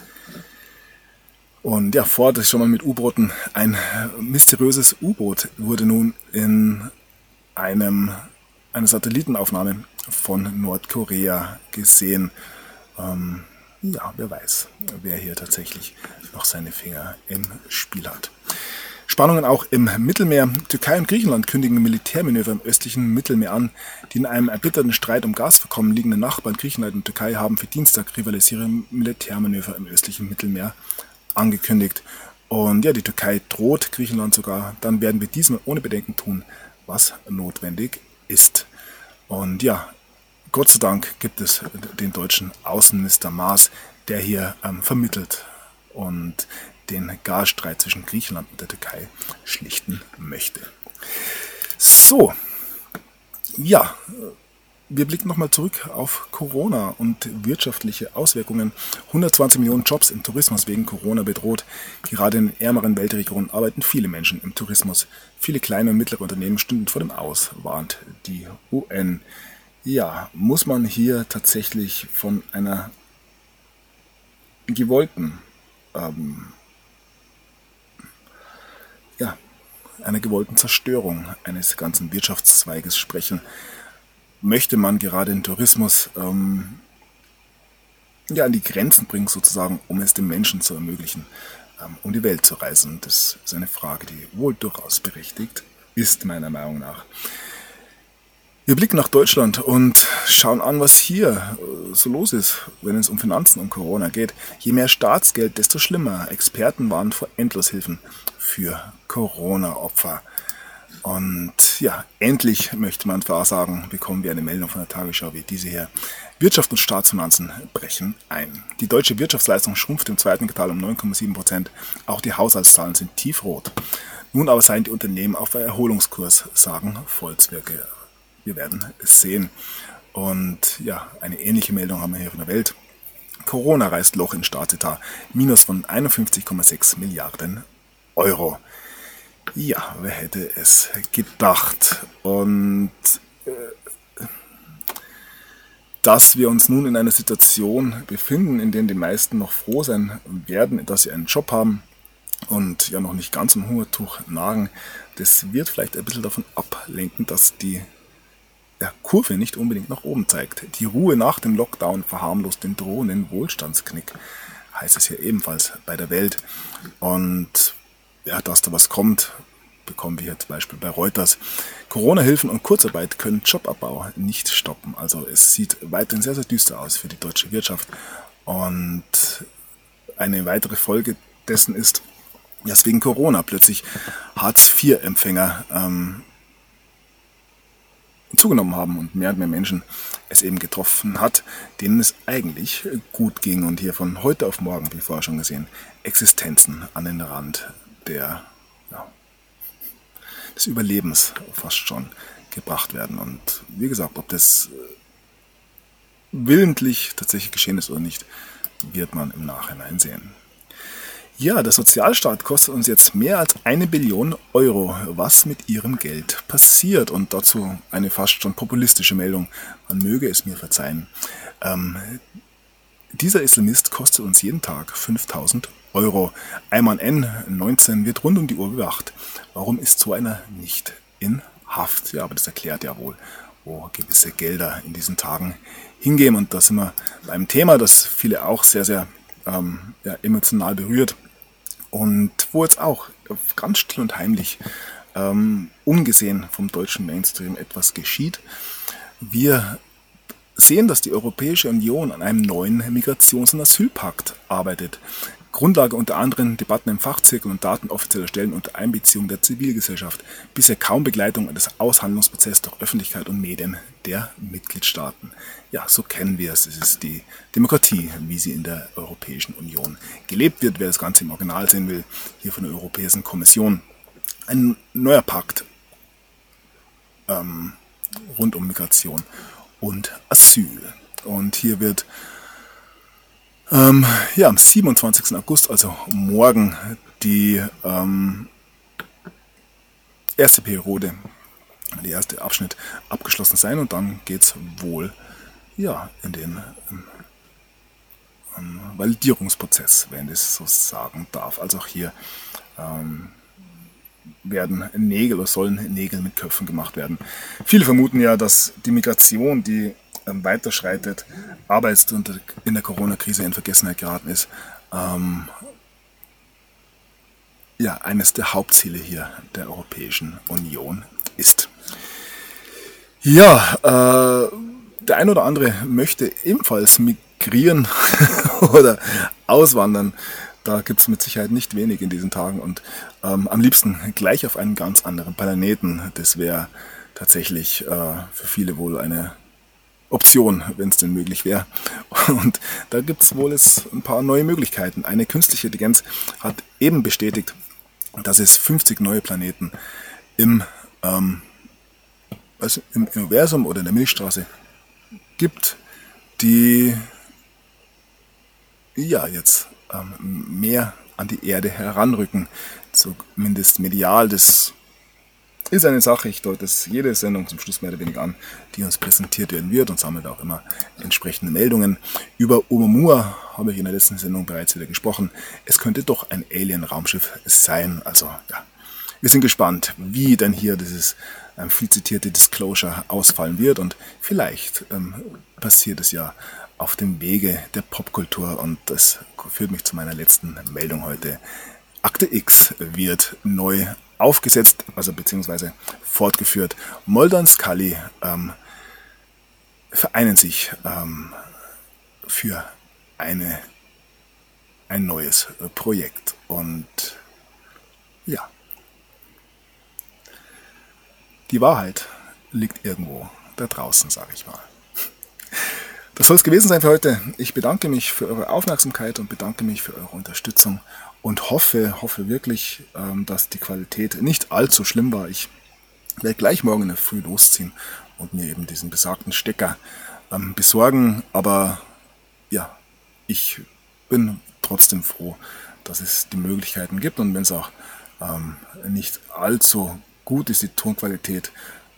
Und ja, vorher schon mal mit U-Booten. Ein mysteriöses U-Boot wurde nun in einer Satellitenaufnahme von Nordkorea gesehen. Wer weiß, wer hier tatsächlich noch seine Finger im Spiel hat. Spannungen auch im Mittelmeer. Türkei und Griechenland kündigen Militärmanöver im östlichen Mittelmeer an. Die in einem erbitterten Streit um Gasvorkommen liegenden Nachbarn Griechenland und Türkei haben für Dienstag rivalisierende Militärmanöver im östlichen Mittelmeer angekündigt. Und ja, die Türkei droht Griechenland sogar, dann werden wir diesmal ohne Bedenken tun, was notwendig ist. Und ja, Gott sei Dank gibt es den deutschen Außenminister Maas, der hier vermittelt und den Gasstreit zwischen Griechenland und der Türkei schlichten möchte. So, ja, wir blicken nochmal zurück auf Corona und wirtschaftliche Auswirkungen. 120 Millionen Jobs im Tourismus wegen Corona bedroht. Gerade in ärmeren Weltregionen arbeiten viele Menschen im Tourismus. Viele kleine und mittlere Unternehmen stünden vor dem Aus, warnt die UN. Ja, muss man hier tatsächlich von einer gewollten Zerstörung eines ganzen Wirtschaftszweiges sprechen? Möchte man gerade den Tourismus an die Grenzen bringen sozusagen, um es den Menschen zu ermöglichen, um die Welt zu reisen? Das ist eine Frage, die wohl durchaus berechtigt ist, meiner Meinung nach. Wir blicken nach Deutschland und schauen an, was hier so los ist, wenn es um Finanzen und Corona geht. Je mehr Staatsgeld, desto schlimmer. Experten warnen vor Endloshilfen für Corona-Opfer. Und ja, endlich, möchte man zwar sagen, bekommen wir eine Meldung von der Tagesschau wie diese hier. Wirtschaft und Staatsfinanzen brechen ein. Die deutsche Wirtschaftsleistung schrumpft im zweiten Quartal um 9,7%. Auch die Haushaltszahlen sind tiefrot. Nun aber seien die Unternehmen auf Erholungskurs, sagen Volkswirte. Wir werden es sehen. Und ja, eine ähnliche Meldung haben wir hier von der Welt. Corona reißt Loch in Staatsetat. Minus von 51,6 Milliarden Euro. Ja, wer hätte es gedacht? Und dass wir uns nun in einer Situation befinden, in der die meisten noch froh sein werden, dass sie einen Job haben und ja noch nicht ganz im Hungertuch nagen, das wird vielleicht ein bisschen davon ablenken, dass die Kurve nicht unbedingt nach oben zeigt. Die Ruhe nach dem Lockdown verharmlost den drohenden Wohlstandsknick, heißt es hier ebenfalls bei der Welt. Und ja, dass da was kommt, bekommen wir hier zum Beispiel bei Reuters. Corona-Hilfen und Kurzarbeit können Jobabbau nicht stoppen. Also es sieht weiterhin sehr, sehr düster aus für die deutsche Wirtschaft. Und eine weitere Folge dessen ist, dass wegen Corona plötzlich Hartz-IV-Empfänger zugenommen haben und mehr Menschen es eben getroffen hat, denen es eigentlich gut ging und hier von heute auf morgen, wie vorher schon gesehen, Existenzen an den Rand des Überlebens fast schon gebracht werden. Und wie gesagt, ob das willentlich tatsächlich geschehen ist oder nicht, wird man im Nachhinein sehen. Ja, der Sozialstaat kostet uns jetzt mehr als 1 Billion Euro. Was mit ihrem Geld passiert? Und dazu eine fast schon populistische Meldung. Man möge es mir verzeihen. Dieser Islamist kostet uns jeden Tag 5.000 Euro. Ayman N. 19 wird rund um die Uhr bewacht. Warum ist so einer nicht in Haft? Ja, aber das erklärt ja wohl, wo gewisse Gelder in diesen Tagen hingehen. Und da sind wir bei einem Thema, das viele auch sehr, sehr emotional berührt. Und wo jetzt auch ganz still und heimlich, ungesehen vom deutschen Mainstream etwas geschieht. Wir sehen, dass die Europäische Union an einem neuen Migrations- und Asylpakt arbeitet. Grundlage unter anderem Debatten im Fachzirkel und Daten offizieller Stellen unter Einbeziehung der Zivilgesellschaft. Bisher kaum Begleitung des Aushandlungsprozesses durch Öffentlichkeit und Medien der Mitgliedstaaten. Ja, so kennen wir es. Es ist die Demokratie, wie sie in der Europäischen Union gelebt wird. Wer das Ganze im Original sehen will, hier von der Europäischen Kommission. Ein neuer Pakt rund um Migration und Asyl. Und hier wird am 27. August, also morgen, die erste Periode, der erste Abschnitt abgeschlossen sein und dann geht es wohl in den Validierungsprozess, wenn ich es so sagen darf. Also auch hier werden Nägel oder sollen Nägel mit Köpfen gemacht werden. Viele vermuten ja, dass die Migration, die weiter schreitet, aber jetzt in der Corona-Krise in Vergessenheit geraten ist, eines der Hauptziele hier der Europäischen Union ist. Ja, der ein oder andere möchte ebenfalls migrieren oder auswandern. Da gibt es mit Sicherheit nicht wenig in diesen Tagen und am liebsten gleich auf einen ganz anderen Planeten. Das wäre tatsächlich für viele wohl eine Option, wenn es denn möglich wäre. Und da gibt es wohl ein paar neue Möglichkeiten. Eine künstliche Intelligenz hat eben bestätigt, dass es 50 neue Planeten im Universum oder in der Milchstraße gibt, die jetzt mehr an die Erde heranrücken, zumindest medial. Das ist eine Sache, ich deute es jede Sendung zum Schluss mehr oder weniger an, die uns präsentiert werden wird und sammelt auch immer entsprechende Meldungen. Über Oumuamua habe ich in der letzten Sendung bereits wieder gesprochen. Es könnte doch ein Alien-Raumschiff sein. Also wir sind gespannt, wie denn hier dieses viel zitierte Disclosure ausfallen wird und vielleicht passiert es ja auf dem Wege der Popkultur und das führt mich zu meiner letzten Meldung heute. Akte X wird neu aufgesetzt, also beziehungsweise fortgeführt. Mulder und Scully vereinen sich für ein neues Projekt. Und die Wahrheit liegt irgendwo da draußen, sage ich mal. Das soll es gewesen sein für heute. Ich bedanke mich für eure Aufmerksamkeit und bedanke mich für eure Unterstützung und hoffe wirklich, dass die Qualität nicht allzu schlimm war. Ich werde gleich morgen in der Früh losziehen und mir eben diesen besagten Stecker besorgen. Aber ich bin trotzdem froh, dass es die Möglichkeiten gibt und wenn es auch nicht allzu gut ist, die Tonqualität,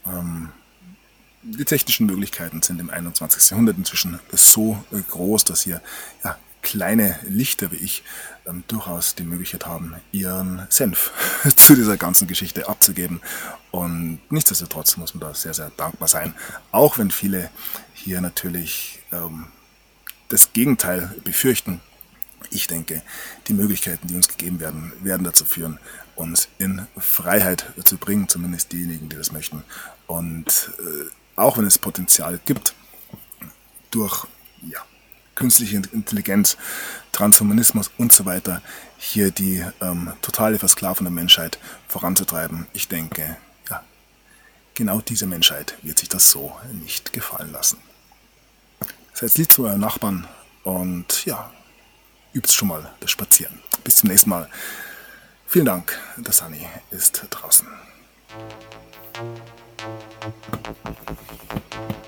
die technischen Möglichkeiten sind im 21. Jahrhundert inzwischen so groß, dass hier kleine Lichter wie ich durchaus die Möglichkeit haben, ihren Senf zu dieser ganzen Geschichte abzugeben. Und nichtsdestotrotz muss man da sehr, sehr dankbar sein, auch wenn viele hier natürlich das Gegenteil befürchten. Ich denke, die Möglichkeiten, die uns gegeben werden, werden dazu führen, uns in Freiheit zu bringen, zumindest diejenigen, die das möchten. Und auch wenn es Potenzial gibt, durch künstliche Intelligenz, Transhumanismus und so weiter, hier die totale Versklavung der Menschheit voranzutreiben. Ich denke, genau diese Menschheit wird sich das so nicht gefallen lassen. Seid lieb zu euren Nachbarn und übt schon mal das Spazieren. Bis zum nächsten Mal. Vielen Dank, der Sunny ist draußen.